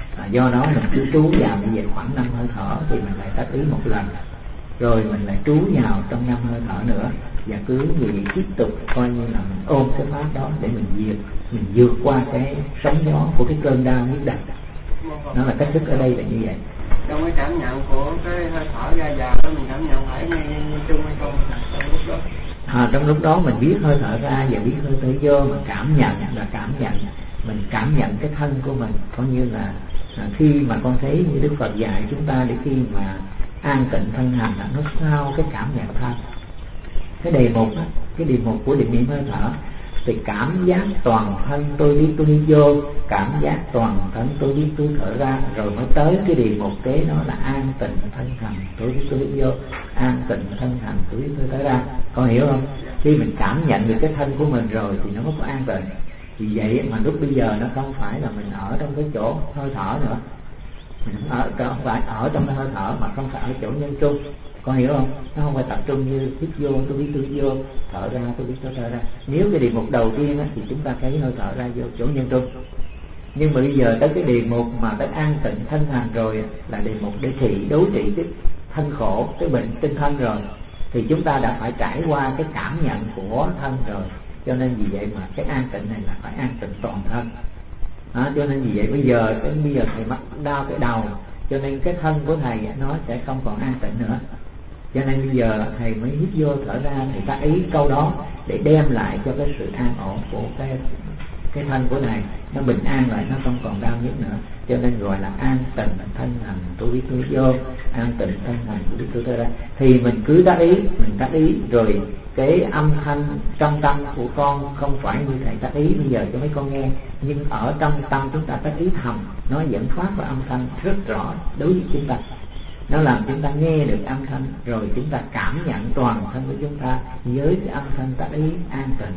Speaker 1: Do đó mình cứ trú vào như vậy khoảng 5 hơi thở, thì mình lại tác ý một lần, rồi mình lại trú vào trong 5 hơi thở nữa, và cứ như vậy tiếp tục coi như là mình ôm cái pháp đó để mình vượt qua cái sóng gió của cái cơn đau nhức đầu. Nó là cách thức ở đây là như vậy.
Speaker 2: Trong cái cảm nhận của cái hơi thở ra vào đó, mình cảm nhận phải nghe chung hay không trong lúc đó?
Speaker 1: Trong lúc đó mình biết hơi thở ra và biết hơi thở vô, mình cảm nhận là cảm nhận, mình cảm nhận cái thân của mình, coi như là khi mà con thấy như Đức Phật dạy chúng ta, để khi mà an tịnh thân hành là nó sau cái cảm nhận thân. Cái đề mục đó, cái đề mục của định niệm hơi thở thì cảm giác toàn thân tôi biết tôi đi vô, cảm giác toàn thân tôi biết tôi thở ra, rồi mới tới cái đề mục kế nó là an tịnh thân hành tôi biết tôi đi vô, an tịnh thân hành tôi biết tôi thở ra. Con hiểu không? Khi mình cảm nhận được cái thân của mình rồi thì nó mới có an tịnh. Vì vậy mà lúc bây giờ nó không phải là mình ở trong cái chỗ hơi thở nữa, mình không phải ở trong cái hơi thở, mà không phải ở chỗ nhân trung. Con hiểu không? Nó không phải tập trung như hít vô tôi biết tôi hít vô, thở ra tôi biết tôi thở ra. Nếu cái đề mục đầu tiên thì chúng ta thấy hơi thở ra vô chỗ nhân trung. Nhưng mà bây giờ tới cái đề mục mà tới an tịnh thân hành rồi, là đề mục để đối trị cái thân khổ, cái bệnh tinh thân rồi, thì chúng ta đã phải trải qua cái cảm nhận của thân rồi. Cho nên vì vậy mà cái an tịnh này là phải an tịnh toàn thân. Cho nên vì vậy bây giờ thầy mắc đau cái đầu, cho nên cái thân của thầy nó sẽ không còn an tịnh nữa. Cho nên bây giờ thầy mới hít vô thở ra, thì ta ý câu đó để đem lại cho cái sự an ổn của cái thân của thầy, nó bình an lại, nó không còn đau nhức nữa. Cho nên gọi là an tịnh thân hành tôi biết tôi vô, an tịnh thân hành tôi biết tôi thở ra. Thì mình cứ tác ý rồi cái âm thanh trong tâm của con không phải như thầy tác ý bây giờ cho mấy con nghe, nhưng ở trong tâm chúng ta tác ý thầm, nó dẫn phát ra âm thanh rất rõ đối với chúng ta. Nó làm chúng ta nghe được âm thanh, rồi chúng ta cảm nhận toàn thân của chúng ta với cái âm thanh tác ý an tịnh.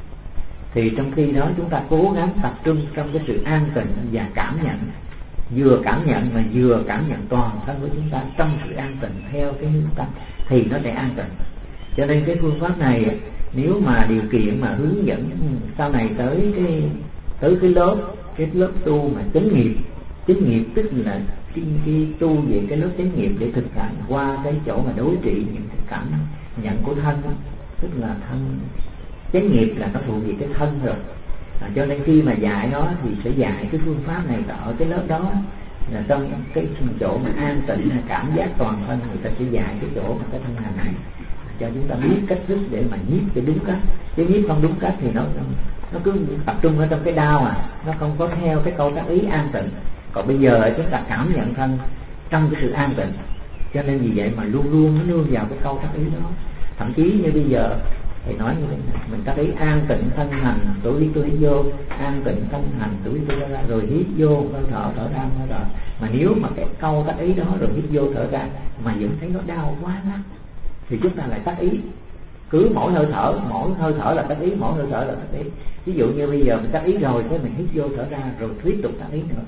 Speaker 1: Thì trong khi đó chúng ta cố gắng tập trung trong cái sự an tịnh và cảm nhận, vừa cảm nhận mà vừa cảm nhận toàn thân của chúng ta trong sự an tịnh theo cái hướng tâm, thì nó sẽ an tịnh. Cho nên cái phương pháp này nếu mà điều kiện mà hướng dẫn sau này tới cái lớp tu mà chánh nghiệp tức là cái tu về cái lớp chánh nghiệp để thực hành qua cái chỗ mà đối trị những cái cảm nhận của thân, tức là thân chánh nghiệp là nó thuộc về cái thân rồi. Cho nên khi mà dạy nó thì sẽ dạy cái phương pháp này ở cái lớp đó, là trong cái chỗ mà an tịnh cảm giác toàn thân, người ta sẽ dạy cái chỗ mà cái thân hành này cho chúng ta biết cách thức để mà nhiếp cho đúng cách. Chứ nhiếp không đúng cách thì nó cứ tập trung ở trong cái đau, nó không có theo cái câu tác ý an tịnh. Còn bây giờ chúng ta cảm nhận thân trong cái sự an tịnh, cho nên vì vậy mà luôn luôn nó nương vào cái câu tác ý đó. Thậm chí như bây giờ thầy nói như thế này, mình tác ý an tịnh thân hành tôi biết tôi hít vô, an tịnh thân hành tôi biết tôi thở ra, rồi hít vô hơi thở ra hơi thở. Mà nếu mà cái câu tác ý đó rồi hít vô thở ra mà vẫn thấy nó đau quá lắm, thì chúng ta lại tác ý. Cứ mỗi hơi thở là tác ý, mỗi hơi thở là tác ý. Ví dụ như bây giờ mình tác ý rồi, thế mình hít vô thở ra rồi tiếp tục tác ý nữa.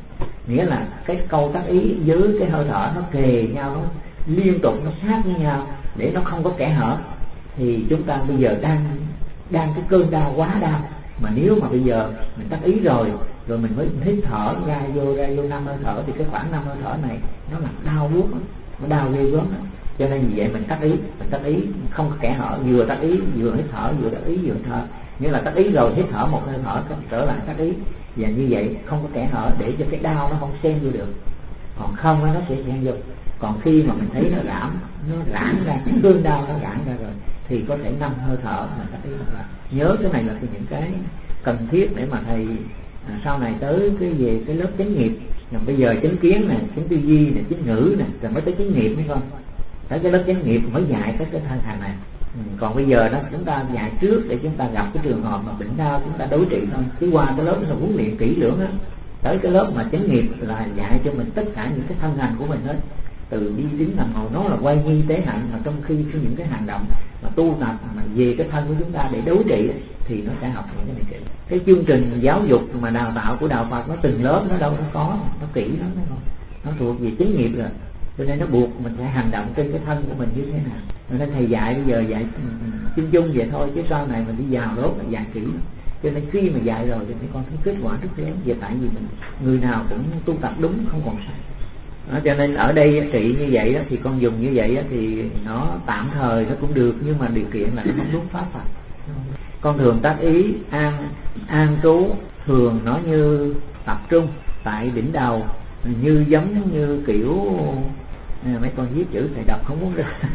Speaker 1: nghĩa là cái câu tác ý với cái hơi thở nó kề nhau, nó liên tục, nó sát với nhau để nó không có kẽ hở. Thì chúng ta bây giờ đang cái cơn đau quá đau, mà nếu mà bây giờ mình tác ý rồi mình mới hít thở ra vô 5 hơi thở, thì cái khoảng 5 hơi thở này nó là đau buốt, nó đau ghê gớm đó. Cho nên vì vậy mình tác ý không có kẽ hở, vừa tác ý vừa hít thở, vừa tác ý vừa hít thở, nghĩa là tác ý rồi hít thở một hơi thở trở lại tác ý, và như vậy không có kẽ hở để cho cái đau nó không xen vô được, còn không nó sẽ xen vô. Còn khi mà mình thấy nó giãn ra, cái cơn đau nó giãn ra rồi thì có thể 5 hơi thở mình tác ý lại. Nhớ cái này là những cái cần thiết để mà thầy sau này tới về cái lớp chánh nghiệp. Bây giờ chánh kiến nè, chánh tư duy nè, chánh ngữ nè, rồi mới tới chánh nghiệp mấy con. Tới cái lớp chánh nghiệp mới dạy cái thân hành này. Còn bây giờ đó chúng ta dạy trước để chúng ta gặp cái trường hợp mà bệnh đau chúng ta đối trị thôi. Chứ qua cái lớp là huấn luyện kỹ lưỡng á. Tới cái lớp mà chánh nghiệp là dạy cho mình tất cả những cái thân hành của mình hết, từ đi đứng nằm ngồi, nó là quay nhi tế hạnh. Mà trong khi những cái hành động mà tu tập mà về cái thân của chúng ta để đối trị thì nó sẽ học những cái này kỹ. Cái chương trình giáo dục mà đào tạo của đạo Phật nó từng lớp, nó đâu có, nó kỹ lắm đó, nó thuộc về chánh nghiệp rồi. Cho nên nó buộc mình phải hành động trên cái thân của mình như thế nào. Cho nên thầy dạy bây giờ dạy chung chung vậy thôi, chứ sau này mình đi vào lớp là dạy kỹ. Cho nên khi mà dạy rồi thì con thấy kết quả rất lớn. Vì tại vì mình người nào cũng tu tập đúng, không còn sai. Đó, cho nên ở đây trị như vậy đó, thì con dùng như vậy đó, thì nó tạm thời nó cũng được, nhưng mà điều kiện là nó không đúng pháp Phật. Con thường tác ý an trú, thường nó như tập trung tại đỉnh đầu, như giống như kiểu mấy con viết chữ thầy đọc không muốn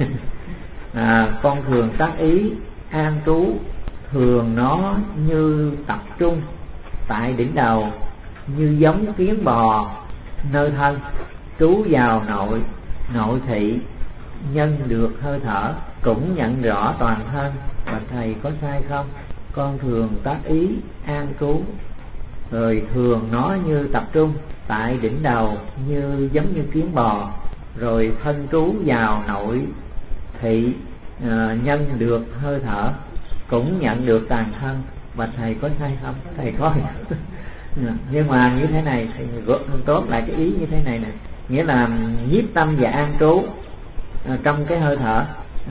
Speaker 1: ra. Con thường tác ý an trú, thường nó như tập trung tại đỉnh đầu, như giống kiến bò nơi thân, trú vào nội thị, nhân được hơi thở, cũng nhận rõ toàn thân. Bạch thầy có sai không? Con thường tác ý an trú, rồi thường nó như tập trung tại đỉnh đầu, như giống như kiến bò, rồi thân trú vào nội thị, nhân được hơi thở, cũng nhận được toàn thân. Bạch thầy có sai không? Thầy có. Nhưng mà như thế này thì tốt lại cái ý như thế này nè, nghĩa là nhiếp tâm và an trú trong cái hơi thở,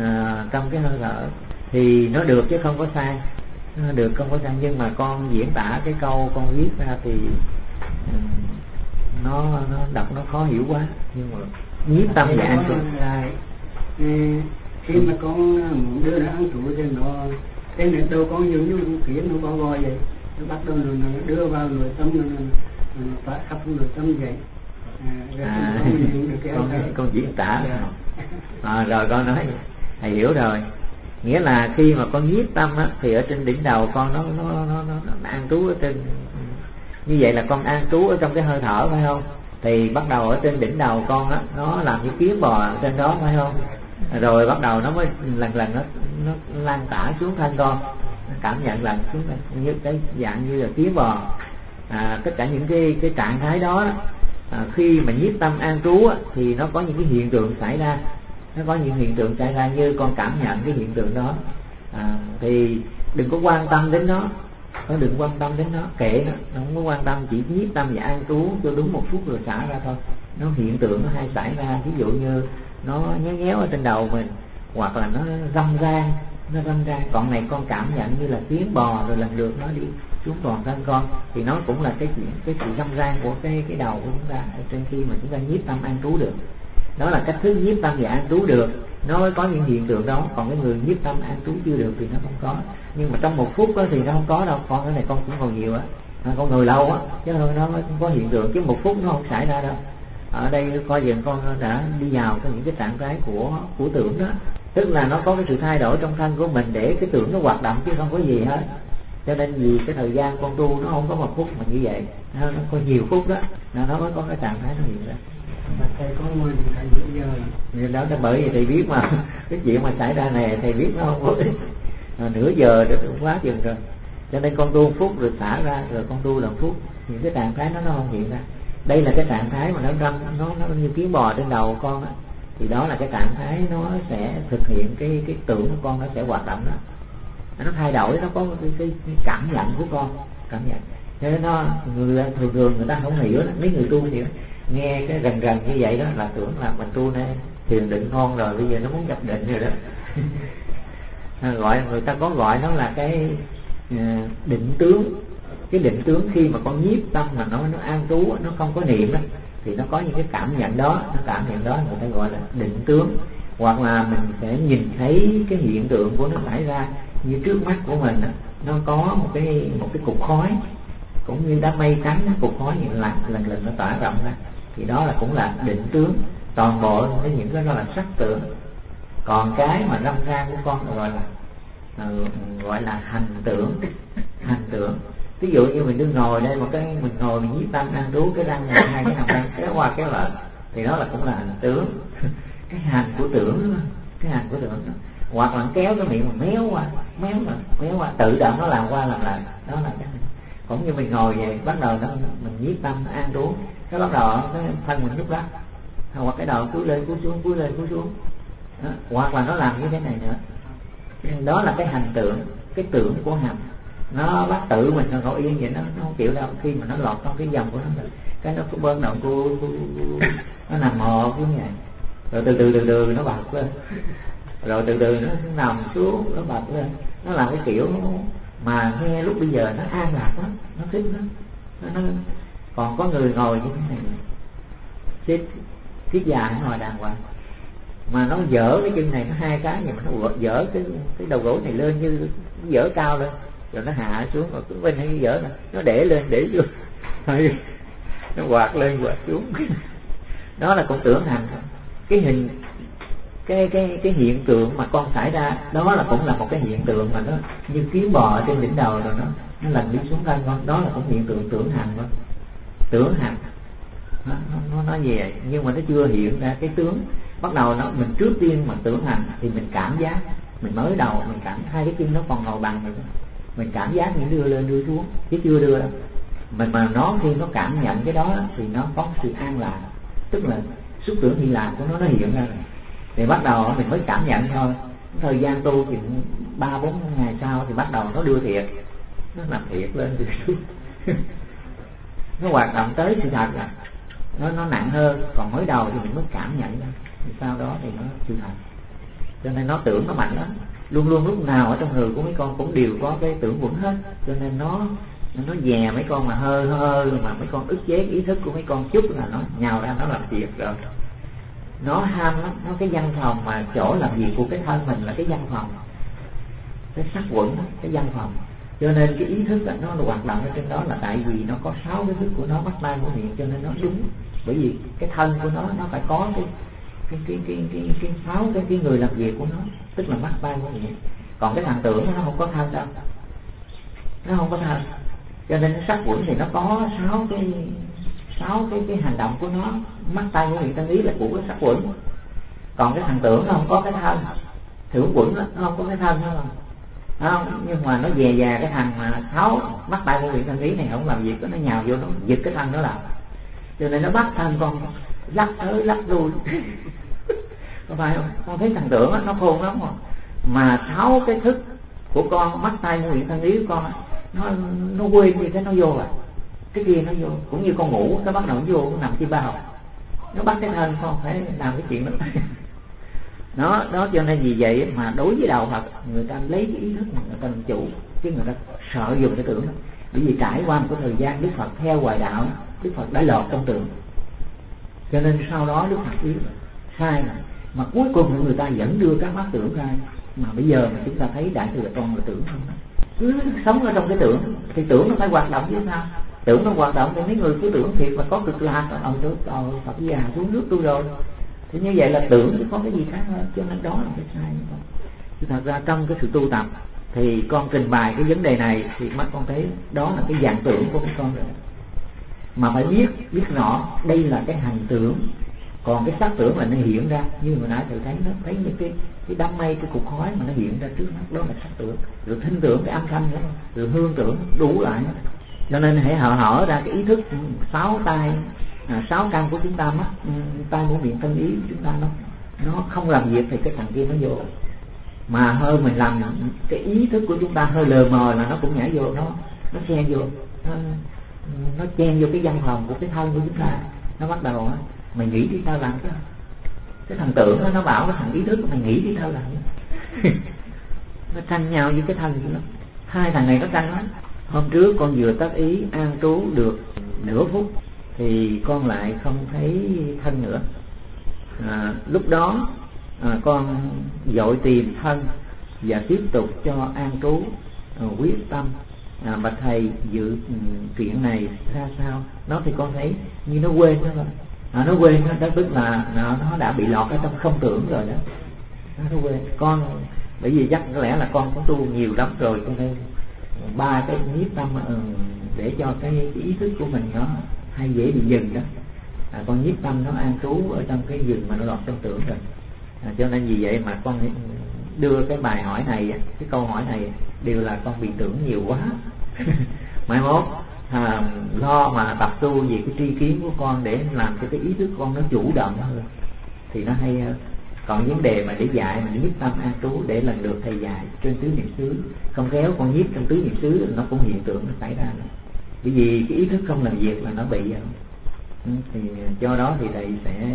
Speaker 1: thì nó được chứ không có sai, nó được không có sai. Nhưng mà con diễn tả cái câu con viết ra thì nó đọc nó khó hiểu quá. Nhưng mà nhiếp tâm và an trú
Speaker 3: khi mà con đưa nó ăn trú thì nó cái này đâu con như kiến nó có voi vậy, nó bắt đầu nó đưa vào nội tâm, nó phải khắp nội tâm vậy.
Speaker 1: Con diễn tả rồi con nói thầy hiểu rồi. Nghĩa là khi mà con nhiếp tâm á, thì ở trên đỉnh đầu con nó an trú ở trên, như vậy là con an trú ở trong cái hơi thở, phải không? Thì bắt đầu ở trên đỉnh đầu con á, nó làm như kiến bò ở trên đó, phải không? Rồi bắt đầu nó mới lần nó lan tỏa xuống thân con, cảm nhận lần xuống thân, như cái dạng như là kiến bò. Tất cả những cái trạng thái đó, khi mà nhiếp tâm an trú á, thì nó có những cái hiện tượng xảy ra, như con cảm nhận cái hiện tượng đó. Thì đừng có quan tâm đến nó, kệ nó không có quan tâm, chỉ nhiếp tâm và an trú cho đúng 1 phút rồi xả ra thôi. Nó hiện tượng nó hay xảy ra, ví dụ như nó nhéo ở trên đầu mình, hoặc là nó râm ran. Còn này con cảm nhận như là tiếng bò, rồi lần lượt nó đi xuống toàn thân con, thì nó cũng là cái sự râm ran của cái đầu của chúng ta trên khi mà chúng ta nhiếp tâm an trú được. Đó là cách thức nhiếp tâm và an trú được, nó mới có những hiện tượng đó. Còn cái người nhiếp tâm an trú chưa được thì nó không có. Nhưng mà trong 1 phút đó thì nó không có đâu. Con cái này con cũng còn nhiều á, con người lâu á, chứ nó không có hiện tượng, chứ 1 phút nó không xảy ra đâu. Ở đây coi dần con đã đi vào những cái trạng thái của tưởng đó, tức là nó có cái sự thay đổi trong thân của mình để cái tưởng nó hoạt động chứ không có gì hết. Cho nên vì cái thời gian con tu nó không có 1 phút mà như vậy, nó có nhiều phút đó, nó mới có cái trạng thái nó hiện ra.
Speaker 3: Mà thầy có mời thầy bây giờ
Speaker 1: nên đó là bởi vì thầy biết mà cái chuyện mà xảy ra này thầy biết nó không có nửa giờ đã quá chừng rồi. Cho nên con tu 1 phút rồi xả ra, rồi con tu là 1 phút, những cái trạng thái nó không hiện ra. Đây là cái trạng thái mà nó như kiến bò trên đầu con á, thì đó là cái trạng thái nó sẽ thực hiện cái tưởng của con, nó sẽ hoạt động đó, nó thay đổi, nó có cái cảm nhận của con, cảm nhận. Thế nó thường người ta không hiểu đó. Mấy người tu thì nghe cái rần như vậy đó là tưởng là mình tu nên thiền định ngon rồi, bây giờ nó muốn nhập định rồi đó. Gọi người ta có gọi nó là cái định tướng. Cái định tướng khi mà con nhiếp tâm mà nó an trú, nó không có niệm đó, thì nó có những cái cảm nhận đó, nó cảm nhận đó người ta gọi là định tướng. Hoặc là mình sẽ nhìn thấy cái hiện tượng của nó xảy ra như trước mắt của mình đó. Nó có một cái cục khói, cũng như đám mây trắng, cục khói những lần nó tỏa rộng ra, thì đó là cũng là định tướng. Toàn bộ những cái đó là sắc tưởng. Còn cái mà râm ran của con gọi là hành tưởng. Hành tưởng. Ví dụ như mình đứng ngồi đây, một cái mình ngồi mình nhiếp tâm ăn trú, cái răng này, hai cái hàm răng kéo qua kéo lại, thì đó là cũng là hành tướng. Cái hành của tưởng đó, cái hành của tưởng đó. Hoặc là kéo cái miệng mà méo qua, tự động nó làm qua làm lại, đó là cái. Cũng như mình ngồi vậy, bắt đầu nó mình nhiếp tâm ăn trú, cái bắt đầu cái thân mình lúc đó, hoặc cái đầu cúi lên cúi xuống đó. Hoặc là nó làm như thế này nữa, đó là cái hành tưởng, cái tưởng của hành. Nó bắt tự mình nó ngồi yên vậy, nó không chịu đâu. Khi mà nó lọt trong cái dòng của nó, cái nó cứ bơn đầu nó nằm mò như vậy, rồi từ từ nó bật lên, rồi từ từ nó nằm xuống, nó bật lên. Nó làm cái kiểu mà nghe lúc bây giờ nó an lạc lắm, nó thích lắm. Nó còn có người ngồi như thế này, xếp dài ngồi đàng hoàng, mà nó dở cái chân này nó hai cái vậy, mà nó dở cái đầu gối này lên, như nó dở cao lên, rồi nó hạ xuống, rồi cứ bên hay dở này, nó để lên để xuống, nó quạt lên quạt xuống. Đó là con tưởng hành. Cái hình cái hiện tượng mà con xảy ra đó là cũng là một cái hiện tượng mà nó như kiến bò trên đỉnh đầu, rồi nó lần đi xuống thân con, đó là cũng hiện tượng tưởng hành thôi. Tưởng hành nó nói về, nhưng mà nó chưa hiện ra cái tướng. Bắt đầu mình trước tiên mà tưởng hành thì mình cảm giác, mình mới đầu mình cảm hai cái chân nó còn ngồi bằng mình cảm giác những đưa lên đưa xuống, chứ chưa đưa đâu. Mà nó khi nó cảm nhận cái đó thì nó có sự an lạc, tức là xúc tưởng Hy Lạc của nó hiện ra rồi. Thì bắt đầu mình mới cảm nhận thôi. Thời gian tu thì 3-4 ngày sau thì bắt đầu nó đưa thiệt, nó làm thiệt lên từ xuống. Nó hoạt động tới sự thật rồi, nó nặng hơn. Còn mới đầu thì mình mới cảm nhận ra, thì sau đó thì nó sự thật. Cho nên nó tưởng nó mạnh lắm. Luôn luôn lúc nào ở trong người của mấy con cũng đều có cái tưởng vững hết. Cho nên nó dè mấy con mà hơi mà mấy con ức chế ý thức của mấy con chút là nó nhào ra, nó làm việc rồi. Nó ham lắm. Nó cái văn phòng mà chỗ làm việc của cái thân mình là cái văn phòng, cái sắc quẩn đó, cái văn phòng. Cho nên cái ý thức nó hoạt động ở trên đó là tại vì nó có 6 cái thức của nó, mắt tai mũi miệng, cho nên nó đúng. Bởi vì cái thân của nó phải có cái 6 cái người làm việc của nó, tức là mắt tai mũi miệng. Còn cái thằng tưởng nó không có thân đâu, nó không có thân. Cho nên sắc quẩn thì nó có 6 cái hành động của nó, mắt tai mũi miệng thân ý là của cái sắc quẩn. Còn cái thằng tưởng nó không có cái thân, tưởng quẩn nó không có cái thân đâu. Không, nhưng mà nó dè cái thằng mà 6 mắt tai mũi miệng thân ý này không làm việc, nó nhào vô nó giật cái thân nó làm. Cho nên nó bắt thân con lắc tới lắc lui. Có phải không? Con thấy thằng tưởng nó khôn lắm rồi. Mà 6 cái thức của con, mắt tai mũi miệng thân ý của con, nó quên đi cái nó vô rồi, cái kia nó vô. Cũng như con ngủ, nó bắt đầu vô, nó nằm trên bao, nó bắt cái thân con phải làm cái chuyện đó. Đó cho nên vì vậy mà đối với đạo Phật, người ta lấy cái ý thức mà người ta làm chủ, chứ người ta sợ dùng cái tưởng đó. Bởi vì trải qua một cái thời gian Đức Phật theo hoài đạo, Đức Phật đã lọt trong tưởng, cho nên sau đó Đức Phật biết sai mà cuối cùng người ta vẫn đưa các mắt tưởng ra. Mà bây giờ mà chúng ta thấy Đại Thừa toàn là tưởng không, cứ sống ở trong cái tưởng, thì tưởng nó phải hoạt động chứ sao. Tưởng nó hoạt động thì mấy người cứ tưởng thiệt là có cực lạc, Phật già xuống nước tu rồi, thì như vậy là tưởng chứ có cái gì khác hơn. Cho nên đó là cái sai. Chứ thật ra trong cái sự tu tập thì con trình bày cái vấn đề này thì mắt con thấy đó là cái dạng tưởng của các con rồi. Mà phải biết rõ đây là cái hành tưởng, còn cái sắc tưởng là nó hiện ra. Như hồi nãy thầy thấy những cái đám mây, cái cục khói mà nó hiện ra trước mắt, đó là sắc tưởng. Rồi thinh tưởng, cái âm thanh đó, rồi hương tưởng, đủ lại. Cho nên hãy hở ra cái ý thức 6 căn của chúng ta, mắt tai mũi miệng thân ý của chúng ta nó không làm việc thì cái thằng kia nó vô. Mà hơi mình làm cái ý thức của chúng ta hơi lờ mờ là nó cũng nhảy vô, nó xen vô. nó chen vô cái văn phòng của cái thân của chúng ta. Nó bắt đầu mày nghĩ đi tao làm chứ, cái thằng tưởng nó bảo cái thằng ý thức mày nghĩ đi tao làm chứ. Nó tranh nhau với cái thân vậy lắm. Hai thằng này nó tranh lắm. Hôm trước con vừa tác ý an trú được nửa phút thì con lại không thấy thân nữa. Lúc đó con vội tìm thân và tiếp tục cho an trú quyết tâm. Mà thầy dự chuyện này ra sao? Nó thì con thấy như nó quên đó. Nó quên đó, tức là nó đã bị lọt ở trong không tưởng rồi đó. Nó quên. Con bởi vì chắc có lẽ là con có tu nhiều lắm rồi, cho nên 3 cái nhiếp tâm để cho cái ý thức của mình nó hay dễ bị dừng đó. Con nhiếp tâm nó an trú ở trong cái dừng mà nó lọt trong tưởng rồi. Cho nên vì vậy mà con đưa cái bài hỏi này, cái câu hỏi này đều là con bị tưởng nhiều quá. Mai mốt lo mà tập tu về cái tri kiến của con để làm cho cái ý thức con nó chủ động hơn thì nó hay hơn. Còn vấn đề mà để dạy mà nhiếp tâm an trú để lần lượt thầy dạy trên tứ niệm xứ, không khéo con nhiếp trong tứ niệm xứ nó cũng hiện tượng nó xảy ra nữa. Bởi vì cái ý thức không làm việc là nó bị vậy. Thì do đó thì thầy sẽ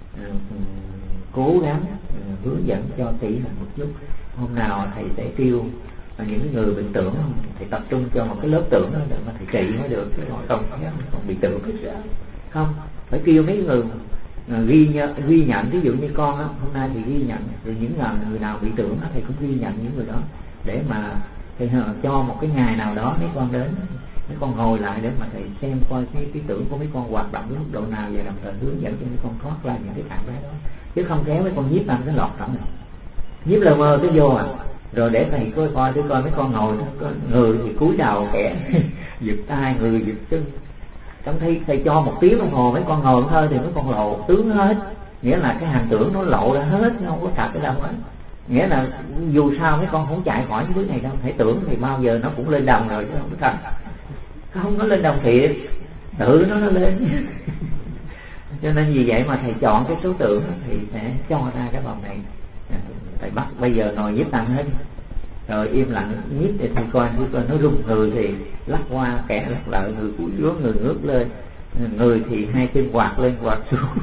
Speaker 1: cố gắng hướng dẫn cho kỹ hơn một chút. Hôm nào thầy sẽ kêu những người bệnh tưởng thầy tập trung cho một cái lớp tưởng đó để mà thầy trị mới được, chứ còn bị tưởng không phải kêu mấy người ghi nhận. Ví dụ như con á, hôm nay thì ghi nhận, rồi những người nào bị tưởng á, thầy cũng ghi nhận những người đó để mà thầy cho một cái ngày nào đó mấy con đến, mấy con ngồi lại để mà thầy xem coi cái tưởng của mấy con hoạt động đến mức độ nào và đồng thời hướng dẫn cho mấy con thoát ra những cái trạng thái đó, chứ không kéo mấy con nhiếp tâm cái lọt trọng này, nhiếp lờ mơ cái vô rồi để thầy coi mấy con ngồi người thì cúi đầu, kẻ giật tay, người giật chân. Trong khi thầy cho 1 tiếng đồng hồ mấy con ngồi thôi thì mấy con lộ tướng hết, nghĩa là cái hành tưởng nó lộ ra hết, nó không có thật cái đâu hết. Nghĩa là dù sao mấy con không chạy khỏi cái thứ này đâu. Hãy tưởng thì bao giờ nó cũng lên đồng rồi chứ không có thật. Không, nó lên đồng thiệt, tự nó lên. Cho nên vì vậy mà thầy chọn cái số tưởng thì sẽ cho ra cái vòng này. Thầy bắt bây giờ ngồi nhiếp tâm hết, rồi im lặng nhiếp để thầy coi nó rung. Người thì lắc qua, kẻ lắc lại, người cúi xuống, người ngước lên, người thì hai chân quạt lên quạt xuống.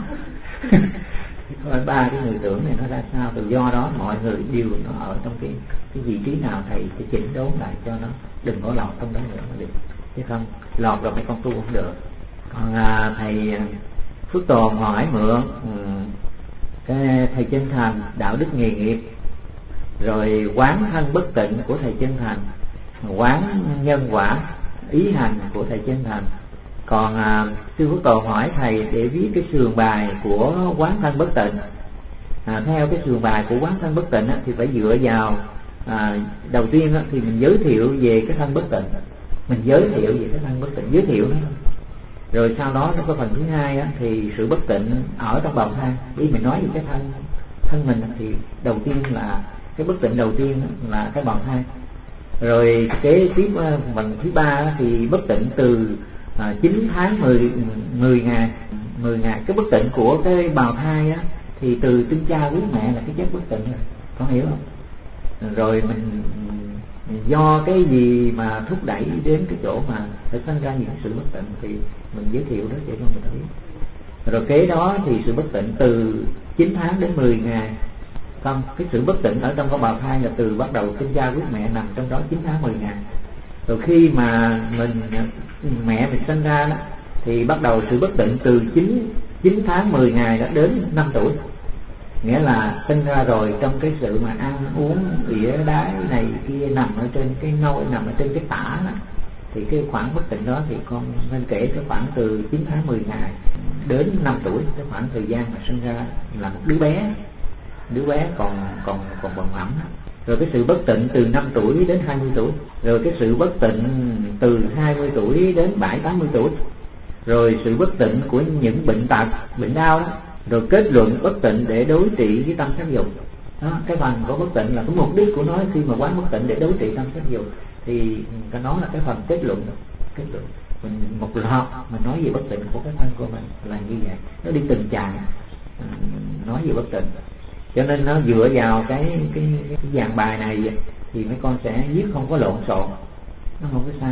Speaker 1: Coi 3 cái người tưởng này nó ra sao. Từ do đó mọi người đều nó ở trong cái vị trí nào thầy sẽ chỉnh đốn lại cho nó đừng có lọt trong đó nữa mà được, chứ không lọt rồi mấy con tu không được. Còn thầy Phước Tồn hỏi mượn cái thầy Chân Thành đạo đức nghề nghiệp, rồi quán thân bất tịnh của thầy Chân Thành, quán nhân quả ý hành của thầy Chân Thành. Còn sư Phước Tồn hỏi thầy để viết cái sườn bài của quán thân bất tịnh. Theo cái sườn bài của quán thân bất tịnh thì phải dựa vào đầu tiên thì mình giới thiệu về cái thân bất tịnh, mình giới thiệu về cái thân bất tịnh, giới thiệu nó. Rồi sau đó nó có phần thứ hai thì sự bất tịnh ở trong bào thai. Vì mình nói về cái thân mình thì đầu tiên là cái bất tịnh đầu tiên là cái bào thai. Rồi kế tiếp phần thứ 3 thì bất tịnh từ 9 tháng 10 ngày. Cái bất tịnh của cái bào thai thì từ tinh cha quý mẹ là cái chất bất tịnh rồi, con hiểu không? Rồi mình do cái gì mà thúc đẩy đến cái chỗ mà phải sinh ra những sự bất tịnh thì mình giới thiệu đó để cho người ta biết. Rồi kế đó thì sự bất tịnh từ 9 tháng đến 10 ngày. Không, cái sự bất tịnh ở trong cái bào thai là từ bắt đầu sinh cha quyết mẹ nằm trong đó 9 tháng 10 ngày. Rồi khi mà mẹ mình sinh ra đó thì bắt đầu sự bất tịnh từ 9 tháng 10 ngày đó đến 5 tuổi. Nghĩa là sinh ra rồi trong cái sự mà ăn uống đĩa đái này kia nằm ở trên cái nôi, nằm ở trên cái tả đó, thì cái khoảng bất tịnh đó thì con nên kể cái khoảng từ 9 tháng 10 ngày đến 5 tuổi, cái khoảng thời gian mà sinh ra là một đứa bé còn bồng ẩm. Rồi cái sự bất tịnh từ 5 tuổi đến 20 tuổi. Rồi cái sự bất tịnh từ 20 tuổi đến 7-80 tuổi. Rồi sự bất tịnh của những bệnh tật, bệnh đau đó. Rồi kết luận bất tịnh để đối trị với tâm sắc dục đó. Cái phần của bất tịnh là cái mục đích của nó khi mà quán bất tịnh để đối trị tâm sắc dục thì nó là cái phần kết luận. Mình một loạt mình nói về bất tịnh của cái thân của mình là như vậy, nó đi từng chàng nói về bất tịnh. Cho nên nó dựa vào cái dàn bài này thì mấy con sẽ viết không có lộn xộn, nó không có sai.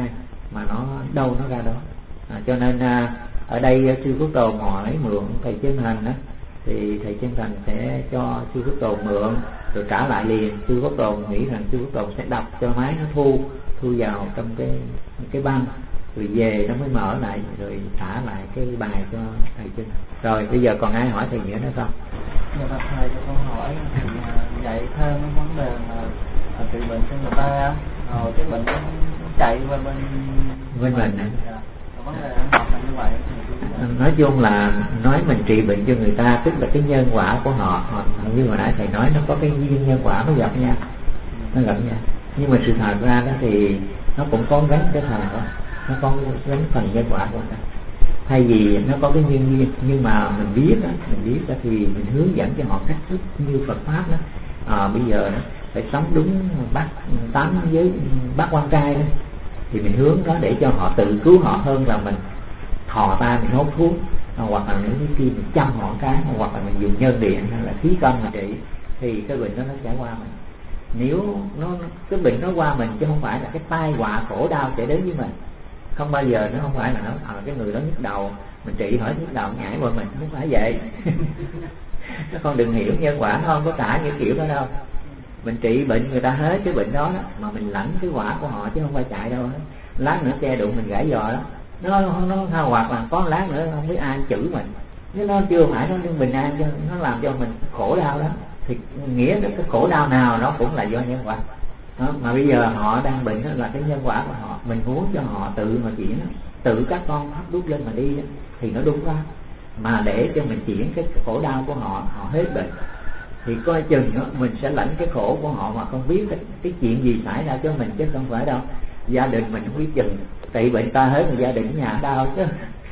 Speaker 1: mà nó đâu nó ra đó. Cho nên ở đây sư Phước Tồn họ lấy mượn thầy Chân Thành đó, thì thầy Chân Thành sẽ cho sư Phước Tồn mượn rồi trả lại liền. Sư Phước Tồn nghĩ rằng sư Phước Tồn sẽ đọc cho máy nó thu vào trong cái băng, rồi về nó mới mở lại rồi trả lại cái bài cho thầy Chân Thành. Rồi bây giờ còn ai hỏi thầy nữa nữa không?
Speaker 5: Dạ thầy cho con hỏi dạy thêm vấn đề là trị bệnh cho người ta, rồi cái bệnh nó chạy qua bên
Speaker 1: mình nè.
Speaker 5: Vấn đề học là như vậy.
Speaker 1: Nói chung là nói mình trị bệnh cho người ta, tức là cái nhân quả của họ như hồi nãy thầy nói, nó có cái duyên nhân quả nó gặp nhau, nhưng mà sự thật ra đó thì nó cũng có gánh cái phần đó, nó có gánh phần nhân quả của ta. Thay vì nó có cái nhân duyên, nhưng mà mình biết đó thì mình hướng dẫn cho họ cách thức như Phật pháp đó. Bây giờ đó, phải sống đúng tám giới bát quan trai đó, thì mình hướng đó để cho họ tự cứu họ, hơn là mình thò tay mình hốt thuốc, hoặc là những cái kia mình chăm họ cái, hoặc là mình dùng nhân điện hay là khí công mà trị, thì cái bệnh đó nó sẽ qua mình. Nếu cái bệnh nó qua mình chứ không phải là cái tai họa khổ đau sẽ đến với mình, không bao giờ. Nó không phải là nó cái người đó nhức đầu mình trị hỏi nhức đầu nhảy qua mình, không phải vậy. Nó con đừng hiểu nhân quả, nó không có cả những kiểu đó đâu. Mình trị bệnh người ta hết cái bệnh đó, mà mình lãnh cái quả của họ chứ không phải chạy đâu hết. Lát nữa che đụng mình gãy giò đó, nó hoặc là có lát nữa không biết ai chửi mình, nếu nó chưa phải nó bình an cho nó làm cho mình khổ đau đó, thì nghĩa là cái khổ đau nào nó cũng là do nhân quả đó. Mà bây giờ họ đang bệnh đó là cái nhân quả của họ, mình muốn cho họ tự mà chuyển, tự các con hấp đút lên mà đi đó, thì nó đúng ra. Mà để cho mình chuyển cái khổ đau của họ hết bệnh, thì coi chừng đó, mình sẽ lãnh cái khổ của họ mà không biết cái chuyện gì xảy ra cho mình, chứ không phải đâu. Gia đình mình không biết chừng trị bệnh ta hết, mà gia đình nhà đau chứ.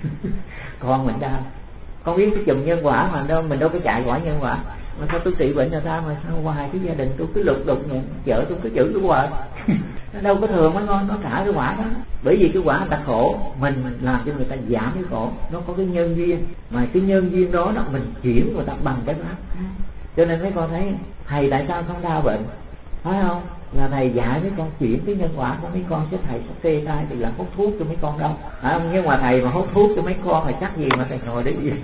Speaker 1: Con mình đau, con biết cái chùm nhân quả mà đâu, mình đâu có chạy quả nhân quả. Mà sao tôi trị bệnh cho ta mà sao hoài cái gia đình tôi cứ lục đục vậy, vợ tôi cứ chửi tôi hoài. Nó đâu có thường mới ngon, nó trả cái quả đó. Bởi vì cái quả người ta khổ, mình làm cho người ta giảm cái khổ, nó có cái nhân duyên, mà cái nhân duyên đó mình chuyển người ta bằng cái pháp. Cho nên mấy con thấy thầy tại sao không đau bệnh, phải không? Là thầy dạy mấy con chuyển cái nhân quả của mấy con, chứ thầy sẽ tê tay thì là hút thuốc cho mấy con đâu. Nhưng mà thầy mà hút thuốc cho mấy con thì chắc gì mà thầy ngồi đấy gì.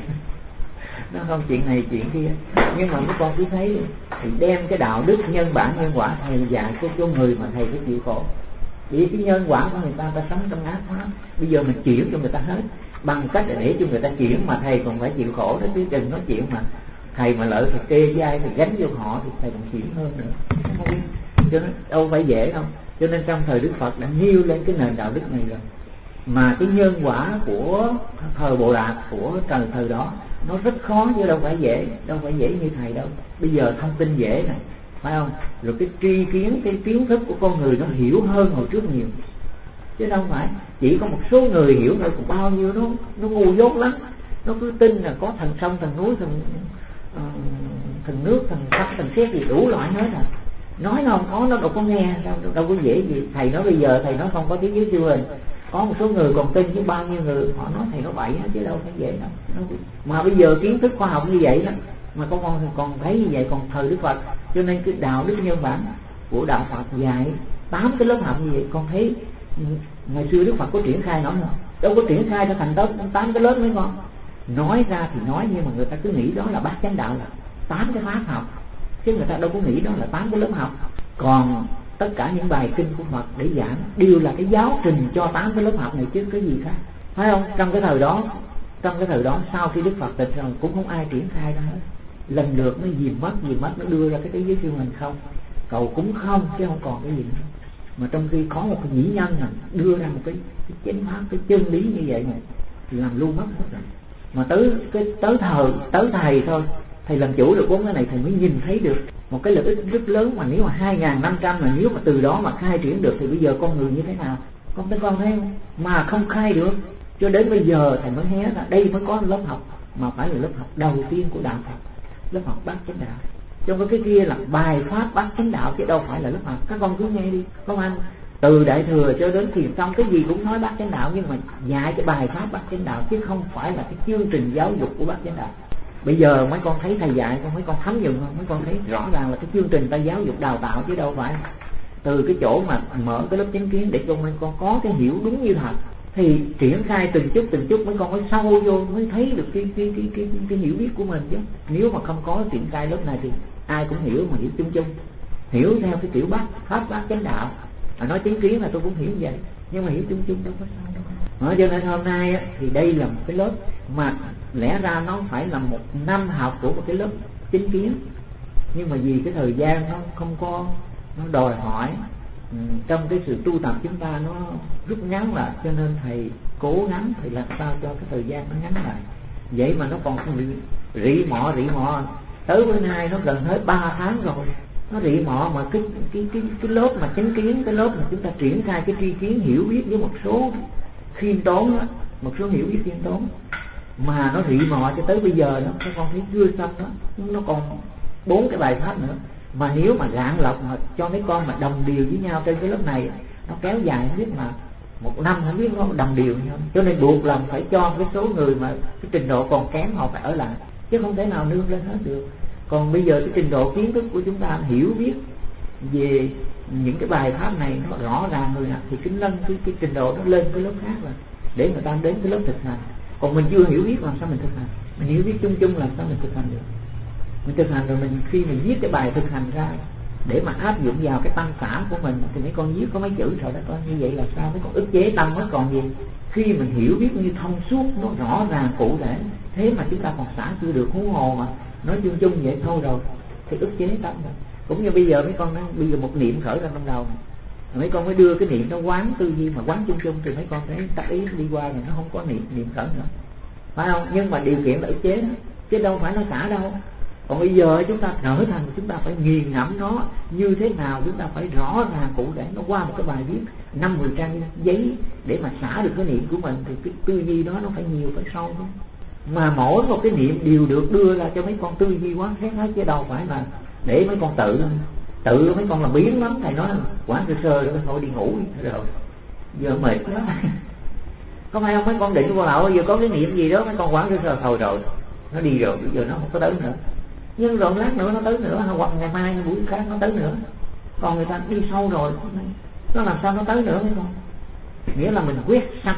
Speaker 1: Nó không chuyện này chuyện kia. Nhưng mà mấy con cứ thấy thì đem cái đạo đức nhân bản nhân quả thầy dạy cho người mà thầy phải chịu khổ. Vì cái nhân quả của người ta sống trong ác pháp, bây giờ mình chuyển cho người ta hết bằng cách để cho người ta chuyển, mà thầy còn phải chịu khổ đó chứ đừng nói chuyện mà thầy mà lợi thì kê vai thì gánh vô họ thì thầy còn chuyển hơn nữa. Cho nên đâu phải dễ đâu. Cho nên trong thời Đức Phật đã nêu lên cái nền đạo đức này rồi. Mà cái nhân quả của thời Bồ Đạt, của thời đó nó rất khó, chứ đâu phải dễ như thầy đâu. Bây giờ thông tin dễ này, phải không? Rồi cái tri kiến, cái kiến thức của con người nó hiểu hơn hồi trước nhiều, chứ đâu phải chỉ có một số người hiểu thôi. Còn bao nhiêu nó ngu dốt lắm, nó cứ tin là có thần sông, thần núi, thần nước, thần đất, thần sét gì đủ loại hết rồi. Nói nó không có, nó đâu có nghe, đâu có dễ gì. Thầy nói bây giờ thầy nói không có tiếng dưới siêu hình, có một số người còn tin, chứ bao nhiêu người họ nói thầy nói bậy hết, chứ đâu phải dễ đâu. Mà bây giờ kiến thức khoa học như vậy đó, mà con còn thấy như vậy, còn thời Đức Phật. Cho nên cái đạo đức nhân bản của đạo Phật dạy 8 cái lớp học như vậy. Con thấy ngày xưa Đức Phật có triển khai nó không? Đâu có triển khai cho thành tốt 8 cái lớp mấy con. Nói ra thì nói, nhưng mà người ta cứ nghĩ đó là bát chánh đạo, là 8 cái pháp học, chứ người ta đâu có nghĩ đó là 8 cái lớp học. Còn tất cả những bài kinh của Phật để giảng đều là cái giáo trình cho 8 cái lớp học này, chứ cái gì khác, phải không? Trong cái thời đó sau khi Đức Phật tịch rồi cũng không ai triển khai ra hết. Lần lượt nó dìm mất nó đưa ra cái thế giới siêu hình không, cầu cúng không, chứ không còn cái gì nữa. Mà trong khi có một cái nhĩ nhân này đưa ra một cái chánh pháp, cái chân lý như vậy này, thì làm lu mất hết rồi. Mà tới thầy thôi, thầy làm chủ được 4 cái này, thầy mới nhìn thấy được một cái lợi ích rất lớn. Mà nếu mà 2.500 mà nếu mà từ đó mà khai triển được thì bây giờ con người như thế nào, con thấy không? Mà không khai được, cho đến bây giờ thầy mới hé ra đây mới có lớp học, mà phải là lớp học đầu tiên của đạo Phật, lớp học bát chánh đạo. Trong cái kia là bài pháp bát chánh đạo, chứ đâu phải là lớp học. Các con cứ nghe đi, không anh từ Đại Thừa cho đến Thiền Tông cái gì cũng nói bát chánh đạo, nhưng mà dạy cái bài pháp bát chánh đạo, chứ không phải là cái chương trình giáo dục của bát chánh đạo. Bây giờ mấy con thấy thầy dạy, mấy con thấm dùng không? Mấy con thấy rõ ràng là cái chương trình ta giáo dục đào tạo, chứ đâu phải từ cái chỗ mà mở cái lớp chánh kiến để cho mấy con có cái hiểu đúng như thật, thì triển khai từng chút mấy con mới sâu vô, mới thấy được cái hiểu biết của mình chứ. Nếu mà không có triển khai lớp này thì ai cũng hiểu, mà hiểu chung chung, hiểu theo cái kiểu pháp bát chánh đạo. Nói chánh kiến là tôi cũng hiểu vậy, nhưng mà hiểu chung chung đâu có sao đâu. Cho nên hôm nay thì đây là một cái lớp mà lẽ ra nó phải là 1 năm học của một cái lớp chánh kiến, nhưng mà vì cái thời gian nó không có, nó đòi hỏi trong cái sự tu tập chúng ta nó rút ngắn lại, cho nên thầy cố gắng thầy làm sao cho cái thời gian nó ngắn lại. Vậy mà nó còn rỉ mọ tới bữa nay nó gần hết 3 tháng rồi, nó rỉ mọ. Mà cái lớp mà chánh kiến, cái lớp mà chúng ta triển khai cái tri kiến hiểu biết với một số khiêm tốn đó, một số hiểu biết khiêm tốn, mà nó rỉ mọ cho tới bây giờ đó, các con thấy chưa xong đó, nó còn 4 cái bài pháp nữa. Mà nếu mà gạn lọc mà cho mấy con mà đồng điều với nhau trên cái lớp này, nó kéo dài không biết mà 1 năm không biết nó đồng điều nhau. Cho nên buộc lòng phải cho cái số người mà cái trình độ còn kém họ phải ở lại, chứ không thể nào nương lên hết được. Còn bây giờ cái trình độ kiến thức của chúng ta hiểu biết về những cái bài pháp này nó rõ ràng rồi nè, thì cái trình độ nó lên cái lớp khác rồi, để người ta đến cái lớp thực hành. Còn mình chưa hiểu biết làm sao mình thực hành? Mình hiểu biết chung chung làm sao mình thực hành được? Mình thực hành rồi khi mình viết cái bài thực hành ra để mà áp dụng vào cái tâm xã của mình, thì mấy con viết có mấy chữ rồi đó con, như vậy là sao mấy con ức chế tâm mới còn gì. Khi mình hiểu biết như thông suốt, nó rõ ràng cụ thể, thế mà chúng ta còn xả chưa được, huống hồ mà nói chung chung vậy thôi rồi thì ức chế tâm rồi. Cũng như bây giờ mấy con nói, bây giờ một niệm khởi ra trong đầu, mấy con mới đưa cái niệm nó quán tư duy mà quán chung chung, thì mấy con thấy tác ý đi qua rồi nó không có niệm khởi nữa, phải không? Nhưng mà điều kiện là ức chế đó, chứ đâu phải nó xả đâu. Còn bây giờ chúng ta trở thành, chúng ta phải nghiền ngẫm nó như thế nào, chúng ta phải rõ ràng cụ thể. Nó qua một cái bài viết 5-10 trang giấy để mà xả được cái niệm của mình, thì cái tư duy đó nó phải nhiều, phải sâu đó. Mà mỗi một cái niệm đều được đưa ra cho mấy con tư duy quán xét hết, chứ đâu phải là để mấy con tự mấy con làm biến lắm. Thầy nói quán sơ rồi thôi đi ngủ rồi, giờ mệt quá. Có phải không? Mấy con định vô lậu, giờ có cái niệm gì đó mấy con quán sơ thôi rồi nó đi rồi, bây giờ nó không có tới nữa. Nhưng rồi lát nữa nó tới nữa, hoặc ngày mai buổi khác nó tới nữa. Còn người ta đi sâu rồi, nó làm sao nó tới nữa mấy con? Nghĩa là mình quyết sạch,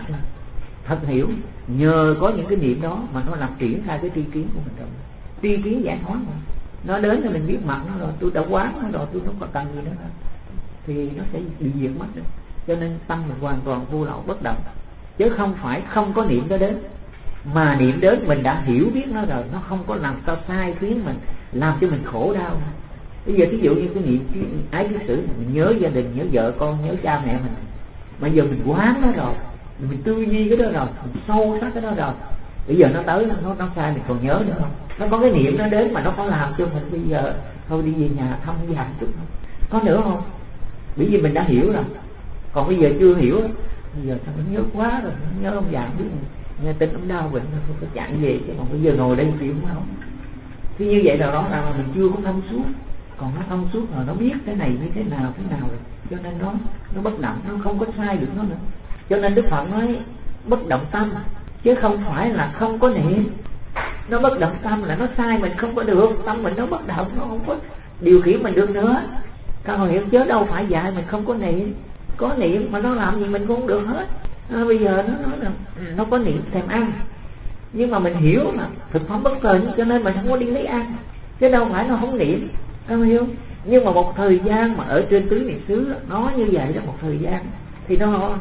Speaker 1: thật hiểu. Nhờ có những cái niệm đó mà nó làm triển khai cái tri kiến của mình rồi. Tri kiến giải thoát mà. Nó đến thì mình biết mặt nó rồi, tôi đã quán nó rồi, tôi không còn cần gì nữa đâu, thì nó sẽ bị diệt mất rồi. Cho nên tâm mình hoàn toàn vô lậu bất động, chứ không phải không có niệm đó đến. Mà niệm đến mình đã hiểu biết nó rồi, nó không có làm sao sai khiến mình, làm cho mình khổ đau. Bây giờ ví dụ như cái niệm ái kiết sử, mình nhớ gia đình, nhớ vợ con, nhớ cha mẹ mình, mà giờ mình quán nó rồi, mình tư duy cái đó rồi, mình sâu sắc cái đó rồi, bây giờ nó tới nó sai mình còn nhớ nữa không? Nó có cái niệm nó đến mà nó có làm cho mình bây giờ thôi đi về nhà thăm già chút không? Có nữa không? Bởi vì mình đã hiểu rồi. Còn bây giờ chưa hiểu, bây giờ sao nó nhớ quá rồi, nó nhớ ông già biết nghe tin ông đau bệnh không có chạy về, chứ còn bây giờ ngồi đây chịu không? Thì như vậy là đó là mình chưa có thông suốt. Còn nó thông suốt rồi, nó biết cái này như thế nào rồi, cho nên nó bất động, nó không có sai được nó nữa. Cho nên Đức Phật nói bất động tâm, chứ không phải là không có niệm. Nó bất động tâm là nó sai mình không có được, tâm mình nó bất động, nó không có điều khiển mình được nữa. Các bạn hiểu chứ, đâu phải dạy mình không có niệm. Có niệm mà nó làm gì mình cũng không được hết. Bây giờ nó nói là nó có niệm thèm ăn, nhưng mà mình hiểu mà thực phẩm bất thời, cho nên mình không có đi lấy ăn, chứ đâu phải nó không niệm. Các bạn hiểu? Nhưng mà một thời gian mà ở trên tứ niệm xứ nó như vậy đó, một thời gian thì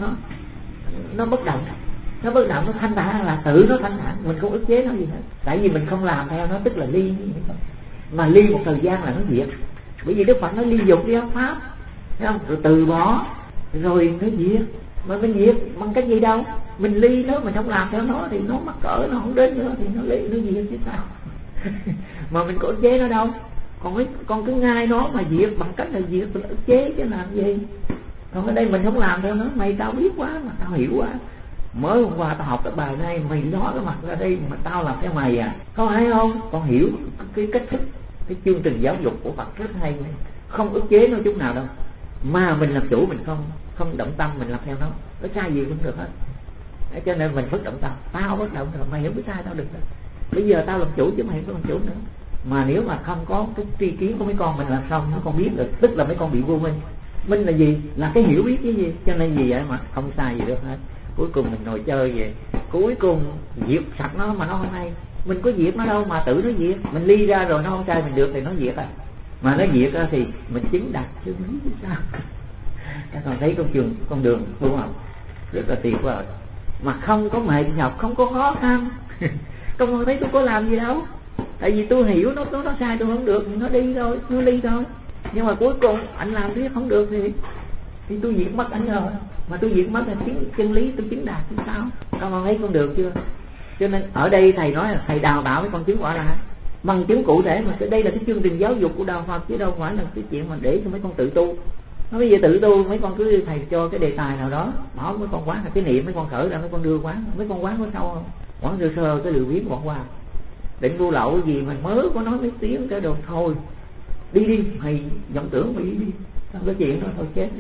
Speaker 1: nó bất động. Nó bất động, nó thanh thản, là tự nó thanh thản, mình không ức chế nó gì hết. Tại vì mình không làm theo nó, tức là ly. Mà ly một thời gian là nó diệt. Bởi vì Đức Phật nói ly dục cái pháp, thấy không? Rồi từ bỏ, rồi nó diệt. Mà mình diệt bằng cách gì đâu? Mình ly nó, mình không làm theo nó thì nó mắc cỡ, nó không đến nữa thì nó ly, nó diệt chứ sao? Mà mình có ức chế nó đâu? Còn cứ ngay nó mà diệt bằng cách là diệt, mình ức chế chứ làm gì? Còn ở đây mình không làm theo nó, mày tao biết quá mà tao hiểu quá. Mới hôm qua tao học cái bài này, mày nói cái mặt ra đây mà tao làm theo mày à? Có hay không? Con hiểu cái cách thức, cái chương trình giáo dục của Phật rất hay, không ức chế nó chút nào đâu. Mà mình làm chủ, mình không động tâm, mình làm theo nó sai gì cũng được hết. Cho nên mình bất động tâm, tao bất động rồi, mày không biết sai tao được đâu. Bây giờ tao làm chủ chứ mày không làm chủ nữa. Mà nếu mà không có cái tri kiến của mấy con mình làm xong, mấy con biết được, tức là mấy con bị vô minh. Minh là gì? Là cái hiểu biết cái gì. Cho nên gì vậy mà không sai gì được hết. Cuối cùng mình ngồi chơi vậy, cuối cùng diệt sạch nó mà nó không hay. Mình có diệt nó đâu mà tự nó diệt. Mình ly ra rồi nó không sai mình được thì nó diệt à. Mà nó diệt ra thì mình chứng đạt chứ sao. Các con thấy con đường đúng không? Rất là tuyệt vời. Mà không có mệt nhọc, không có khó khăn. Con thấy tôi có làm gì đâu. Tại vì tôi hiểu nó sai tôi không được thì nó đi thôi, nó ly thôi. Nhưng mà cuối cùng anh làm biết không được thì tôi diệt mất anh rồi. Mà tôi diệt mất là chân lý tôi chứng đạt thì sao? Con thấy con được chưa? Cho nên ở đây thầy nói là thầy đào tạo mấy con chứng quả là bằng chứng cụ thể, mà đây là cái chương trình giáo dục của đạo Phật chứ đâu phải là cái chuyện mà để cho mấy con tự tu. Nó bây giờ tự tu mấy con cứ thầy cho cái đề tài nào đó bỏ mấy con quán là cái niệm, mấy con khởi ra mấy con đưa quán, mấy con quán có sâu không? Quán sơ sơ cái lười biếng bỏ qua. Định vô lậu gì mà mới có nói mấy tiếng cái đồ thôi đi thầy vọng tưởng mà đi sao cái chuyện đó thôi chết.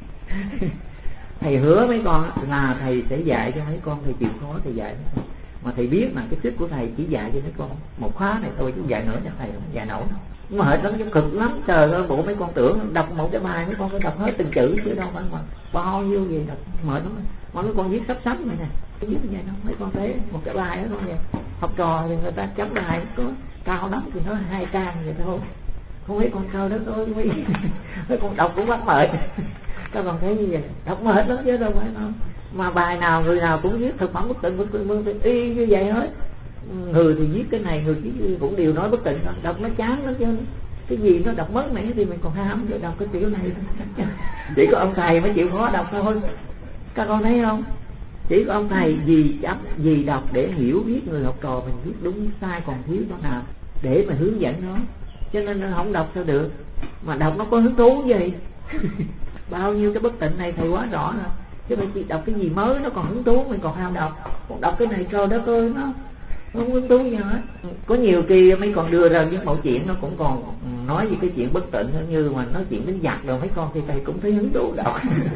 Speaker 1: Thầy hứa mấy con là thầy sẽ dạy cho mấy con, thầy chịu khó thầy dạy mấy con. Mà thầy biết là cái sức của thầy chỉ dạy cho mấy con một khóa này thôi chứ dạy nữa cho thầy không dạy nổi. Nhưng mà hệt lắm, cực lắm. Trời ơi, bộ mấy con tưởng đọc một cái bài mấy con phải đọc hết từng chữ chứ đâu phải mà bao nhiêu gì đọc mệt lắm. Mà mấy con viết sắp này nè, viết như vậy đâu, mấy con thấy một cái bài đó thôi vậy. Học trò thì người ta chấm bài có cao lắm thì nó 2 trang vậy thôi. Không mấy con cao đó thôi mấy con đọc cũng bắt mệt. Các con thấy như vậy đọc mệt lắm chứ đâu phải đâu. Mà bài nào người nào cũng viết thực phẩm bất tịnh y như vậy hết. Người thì viết cái này, người cũng đều nói bất tịnh, đọc nó chán lắm chứ. Cái gì nó đọc mất này thì mình còn ham rồi đọc cái kiểu này. Chỉ có ông thầy mới chịu khó đọc thôi. Các con thấy không? Chỉ có ông thầy gì đọc để hiểu biết người học trò mình biết đúng sai còn thiếu chỗ nào để mà hướng dẫn nó. Cho nên nó không đọc sao được. Mà đọc nó có hứng thú gì. Bao nhiêu cái bất tịnh này thầy quá rõ rồi. Chứ mình chỉ đọc cái gì mới nó còn hứng thú, mình còn ham đọc. Còn đọc cái này trời đất ơi nó không hứng thú gì hết. Có nhiều kỳ mấy con đưa ra những mẫu chuyện nó cũng còn nói về cái chuyện bất tịnh, như mà nói chuyện đến giặc rồi mấy con thì thầy cũng thấy hứng thú đọc.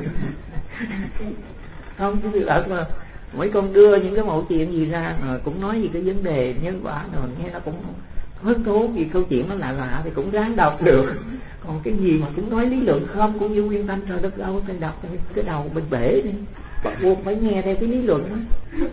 Speaker 1: Không chứ thật mà mấy con đưa những cái mẫu chuyện gì ra cũng nói về cái vấn đề nhân quả rồi nghe nó cũng hứng thú, vì câu chuyện nó lạ thì cũng ráng đọc được. Còn cái gì mà cũng nói lý luận không cũng như Nguyên Thanh trời đất đâu phải đọc cái đầu bên bể đi, bắt buộc phải nghe theo cái lý luận đó.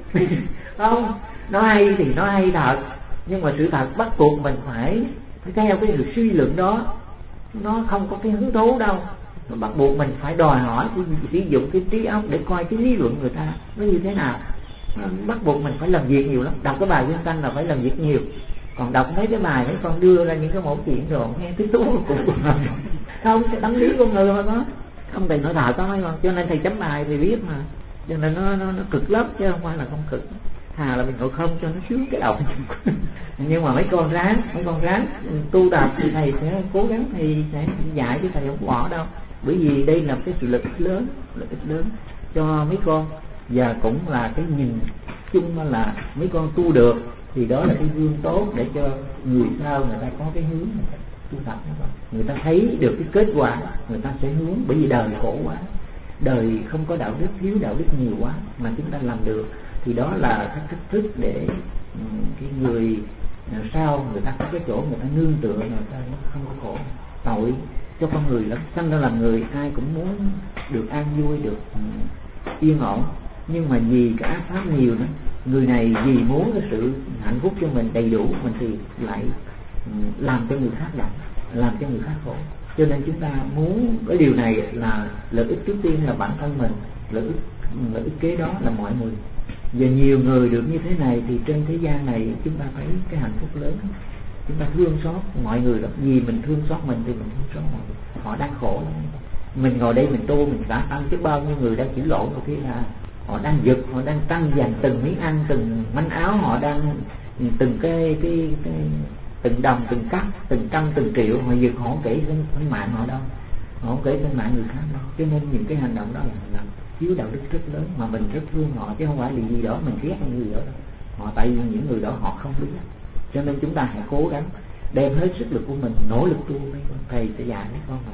Speaker 1: Không, nó hay thì nó hay thật, nhưng mà sự thật bắt buộc mình phải theo cái suy luận đó, nó không có cái hứng thú đâu. Nó bắt buộc mình phải đòi hỏi sử dụng cái trí óc để coi cái lý luận người ta nó như thế nào. Bắt buộc mình phải làm việc nhiều lắm. Đọc cái bài Nguyên Thanh là phải làm việc nhiều. Còn đọc mấy cái bài mấy con đưa ra những cái mẫu chuyện rồi nghe cái tú cũng không, cái tâm lý con người mà có không thầy nói thật có mấy con. Cho nên thầy chấm bài thì biết mà, cho nên nó cực lắm chứ không phải là không cực. Thà là mình ngồi không cho nó sướng cái đầu. Nhưng mà mấy con ráng tu tập thì thầy sẽ cố gắng, thầy sẽ dạy chứ thầy không bỏ đâu. Bởi vì đây là cái sự lợi ích lớn cho mấy con, và cũng là cái nhìn chung là mấy con tu được thì đó là cái gương tốt để cho người sau người ta có cái hướng tu tập. Người ta thấy được cái kết quả, người ta sẽ hướng. Bởi vì đời khổ quá, đời không có đạo đức, thiếu đạo đức nhiều quá mà chúng ta làm được, thì đó là cái cách thức để cái người sau người ta có cái chỗ người ta nương tựa, người ta không có khổ. Tội cho con người lắm, sanh ra làm người ai cũng muốn được an vui, được yên ổn, nhưng mà vì cái ác pháp nhiều nữa, người này vì muốn cái sự hạnh phúc cho mình đầy đủ, mình thì lại làm cho người khác giận, làm cho người khác khổ. Cho nên chúng ta muốn cái điều này là lợi ích trước tiên là bản thân mình, lợi ích kế đó là mọi người. Và nhiều người được như thế này thì trên thế gian này chúng ta thấy cái hạnh phúc lớn. Chúng ta thương xót mọi người lắm, vì mình thương xót mình thì mình thương xót mọi người. Họ đang khổ lắm. Mình ngồi đây mình tu mình đã ăn, chứ bao nhiêu người đang chửi lộn rồi kia là họ đang giật, họ đang tranh giành từng miếng ăn, từng manh áo, họ đang từng cái từng đồng, từng cắt, từng trăm, từng triệu, họ giật, họ không kể sinh mạng họ đâu, họ không kể sinh mạng người khác đâu. Cho nên những cái hành động đó là thiếu đạo đức rất lớn, mà mình rất thương họ chứ không phải là gì đó mình ghét những người đó đâu. Họ tại vì những người đó họ không biết. Cho nên chúng ta hãy cố gắng đem hết sức lực của mình nỗ lực tu. Mấy con thầy sẽ dạy mấy con mà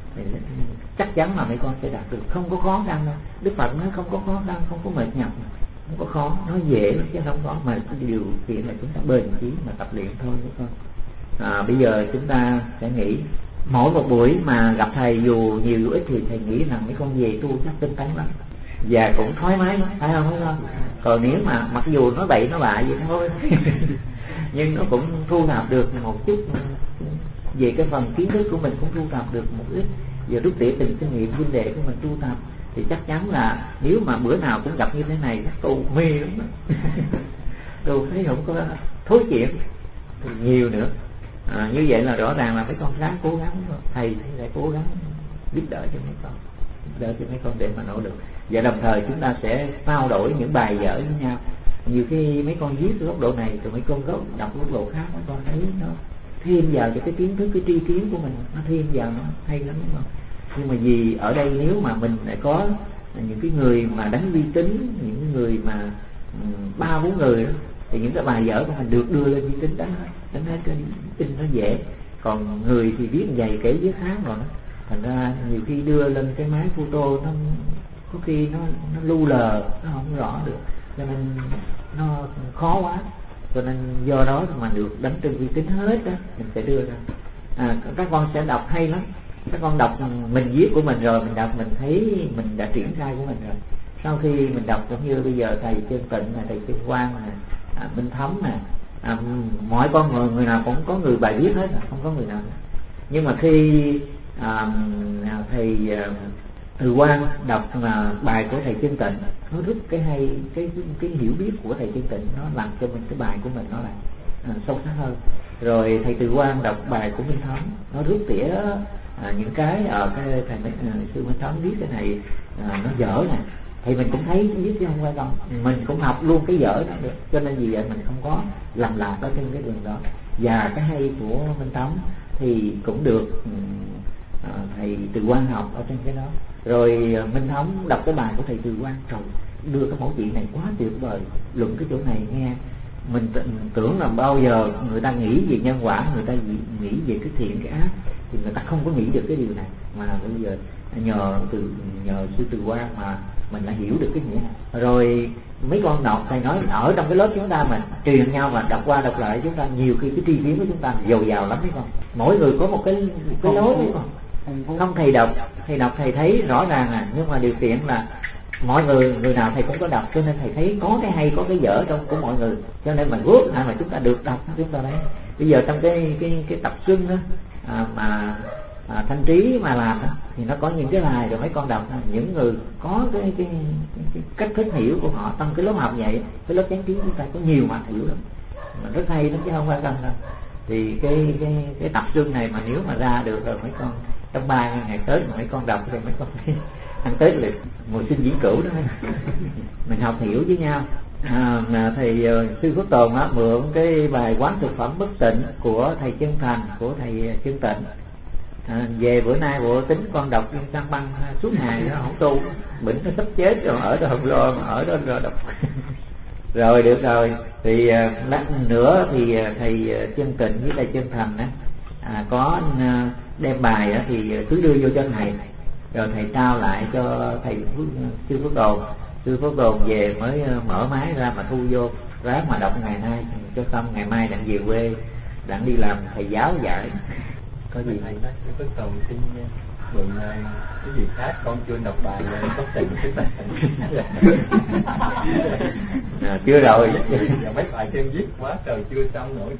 Speaker 1: chắc chắn là mấy con sẽ đạt được, không có khó khăn đâu. Đức Phật nói không có khó khăn, không có mệt nhọc, không có khó, nói dễ chứ không có, mà cái điều kiện là chúng ta bền chí mà tập luyện thôi mấy con. Bây giờ chúng ta sẽ nghỉ mỗi một buổi mà gặp thầy dù nhiều dù ít thì thầy nghĩ rằng mấy con về tu chắc tinh tấn lắm và cũng thoải mái lắm, phải không? Còn nếu mà mặc dù nó bậy nó bạ vậy thôi nhưng nó cũng thu thập được một chút về cái phần kiến thức của mình, cũng thu thập được một ít về rút tỉa từng kinh nghiệm huynh đệ của mình tu tập, thì chắc chắn là nếu mà bữa nào cũng gặp như thế này tu mê lắm tu thấy không có thối chuyện thì nhiều nữa. Như vậy là rõ ràng là mấy con ráng cố gắng, thầy sẽ cố gắng giúp đỡ cho mấy con, giúp đỡ cho mấy con để mà nỗ lực, và đồng thời chúng ta sẽ trao đổi những bài vở với nhau. Nhiều khi mấy con viết góc độ này rồi mấy con đọc góc độ khác, mấy con thấy nó thêm vào cho cái kiến thức, cái tri kiến của mình, nó thêm vào nó hay lắm, đúng không? Nhưng mà vì ở đây nếu mà mình lại có những cái người mà đánh uy tín, những người mà 3-4 người đó, thì những cái bài vở của mình được đưa lên uy tín đánh hết cái tin nó dễ. Còn người thì viết dày kể viết khác rồi đó, thành ra nhiều khi đưa lên cái máy photo nó có khi nó lu lờ, nó không rõ được, cho nên nó khó quá. Cho nên do đó mà được đánh trên uy tín hết đó mình sẽ đưa ra. Các con sẽ đọc hay lắm, các con đọc mình viết của mình rồi mình đọc mình thấy mình đã triển khai của mình rồi. Sau khi mình đọc giống như bây giờ thầy Chân Tịnh này, thầy Chân Quang này, Minh Thấm này, mọi con người nào cũng có người bài viết hết, không có người nào. Nhưng mà khi thầy Từ Quang đọc bài của thầy Chân Tịnh, nó rất cái hay, cái hiểu biết của thầy Chân Tịnh nó làm cho mình cái bài của mình nó là sâu sắc hơn. Rồi thầy Từ Quang đọc bài của Minh Thấm, nó rút tỉa những cái cái thầy sư Minh Thấm viết cái này nó dở nè, thì mình cũng thấy viết chứ không phải đâu, mình cũng học luôn cái dở đó được. Cho nên vì vậy mình không có làm lạc ở trên cái đường đó. Và cái hay của Minh Thấm thì cũng được thầy Từ Quang học ở trên cái đó. Rồi Minh Thấm đọc cái bài của thầy Từ Quang, trời, đưa cái mẫu chuyện này quá tuyệt vời, luận cái chỗ này nghe mình tưởng là bao giờ người ta nghĩ về nhân quả, người ta nghĩ về cái thiện cái ác, thì người ta không có nghĩ được cái điều này, mà bây giờ nhờ sư Từ Quang mà mình đã hiểu được cái nghĩa này. Rồi mấy con đọc, thầy nói ở trong cái lớp chúng ta mà truyền nhau mà đọc qua đọc lại, chúng ta nhiều khi cái tri kiến của chúng ta dồi dào lắm, thấy không? Mỗi người có một cái lối, đúng không? Không, thầy đọc thầy thấy rõ ràng nhưng mà điều kiện là mọi người nào thầy cũng có đọc, cho nên thầy thấy có cái hay có cái dở trong của mọi người, cho nên mình góp lại mà chúng ta được đọc, chúng ta đấy. Bây giờ trong cái tập xuân đó mà Thanh Trí mà làm đó, thì nó có những cái bài rồi mấy con đọc, những người có cái cách thức hiểu của họ trong cái lớp học vậy, cái lớp chánh kiến chúng ta có nhiều mặt hiểu lắm, mà rất hay lắm chứ không phải đâu. Thì cái tập xuân này mà nếu mà ra được rồi mấy con trong 3 ngày tới mà mấy con đọc thì mấy con ăn Tết liền, mùa sinh diễn cửu đó mình học hiểu với nhau. Thầy sư Phước Tồn á mượn cái bài Quán Thực Phẩm Bất Tịnh của thầy Chân Thành, của thầy Chân Tịnh, về bữa nay bộ tính con đọc Sang Băng suốt ngày nó không tu, bệnh nó sắp chết rồi, ở đó không lo mà ở đó rồi đọc rồi được rồi. Thì lát nữa thì thầy Chân Tịnh với thầy Chân Thành á có đem bài á thì cứ đưa vô cho thầy, rồi thầy trao lại cho thầy sư Phước Tồn. Sư Phước Tồn về mới mở máy ra mà thu vô, ráng mà đọc ngày nay cho xong, ngày mai đặng về quê đặng đi làm thầy giáo dạy. Có gì
Speaker 5: thầy nói sư Phước Tồn xin mượn cái gì khác, con chưa đọc bài bất tịnh
Speaker 1: chưa rồi
Speaker 5: mấy bài thêm viết quá trời chưa xong nổi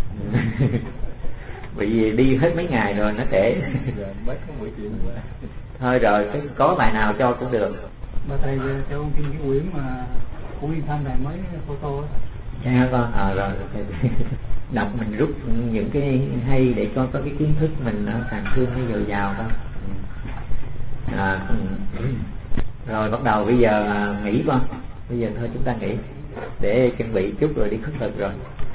Speaker 1: bởi vì đi hết mấy ngày rồi nó trễ
Speaker 5: mới có buổi chuyện qua.
Speaker 1: Thôi rồi có bài nào cho cũng được.
Speaker 3: Mà thầy cho con xin cái quyển mà của Yên Thanh này mới photo á.
Speaker 1: Dạ con rồi đọc mình rút những cái hay để cho có cái kiến thức mình nó càng thêm nó dồi dào thôi. Rồi bắt đầu bây giờ nghỉ con, bây giờ thôi chúng ta nghỉ để chuẩn bị chút rồi đi khất thực rồi.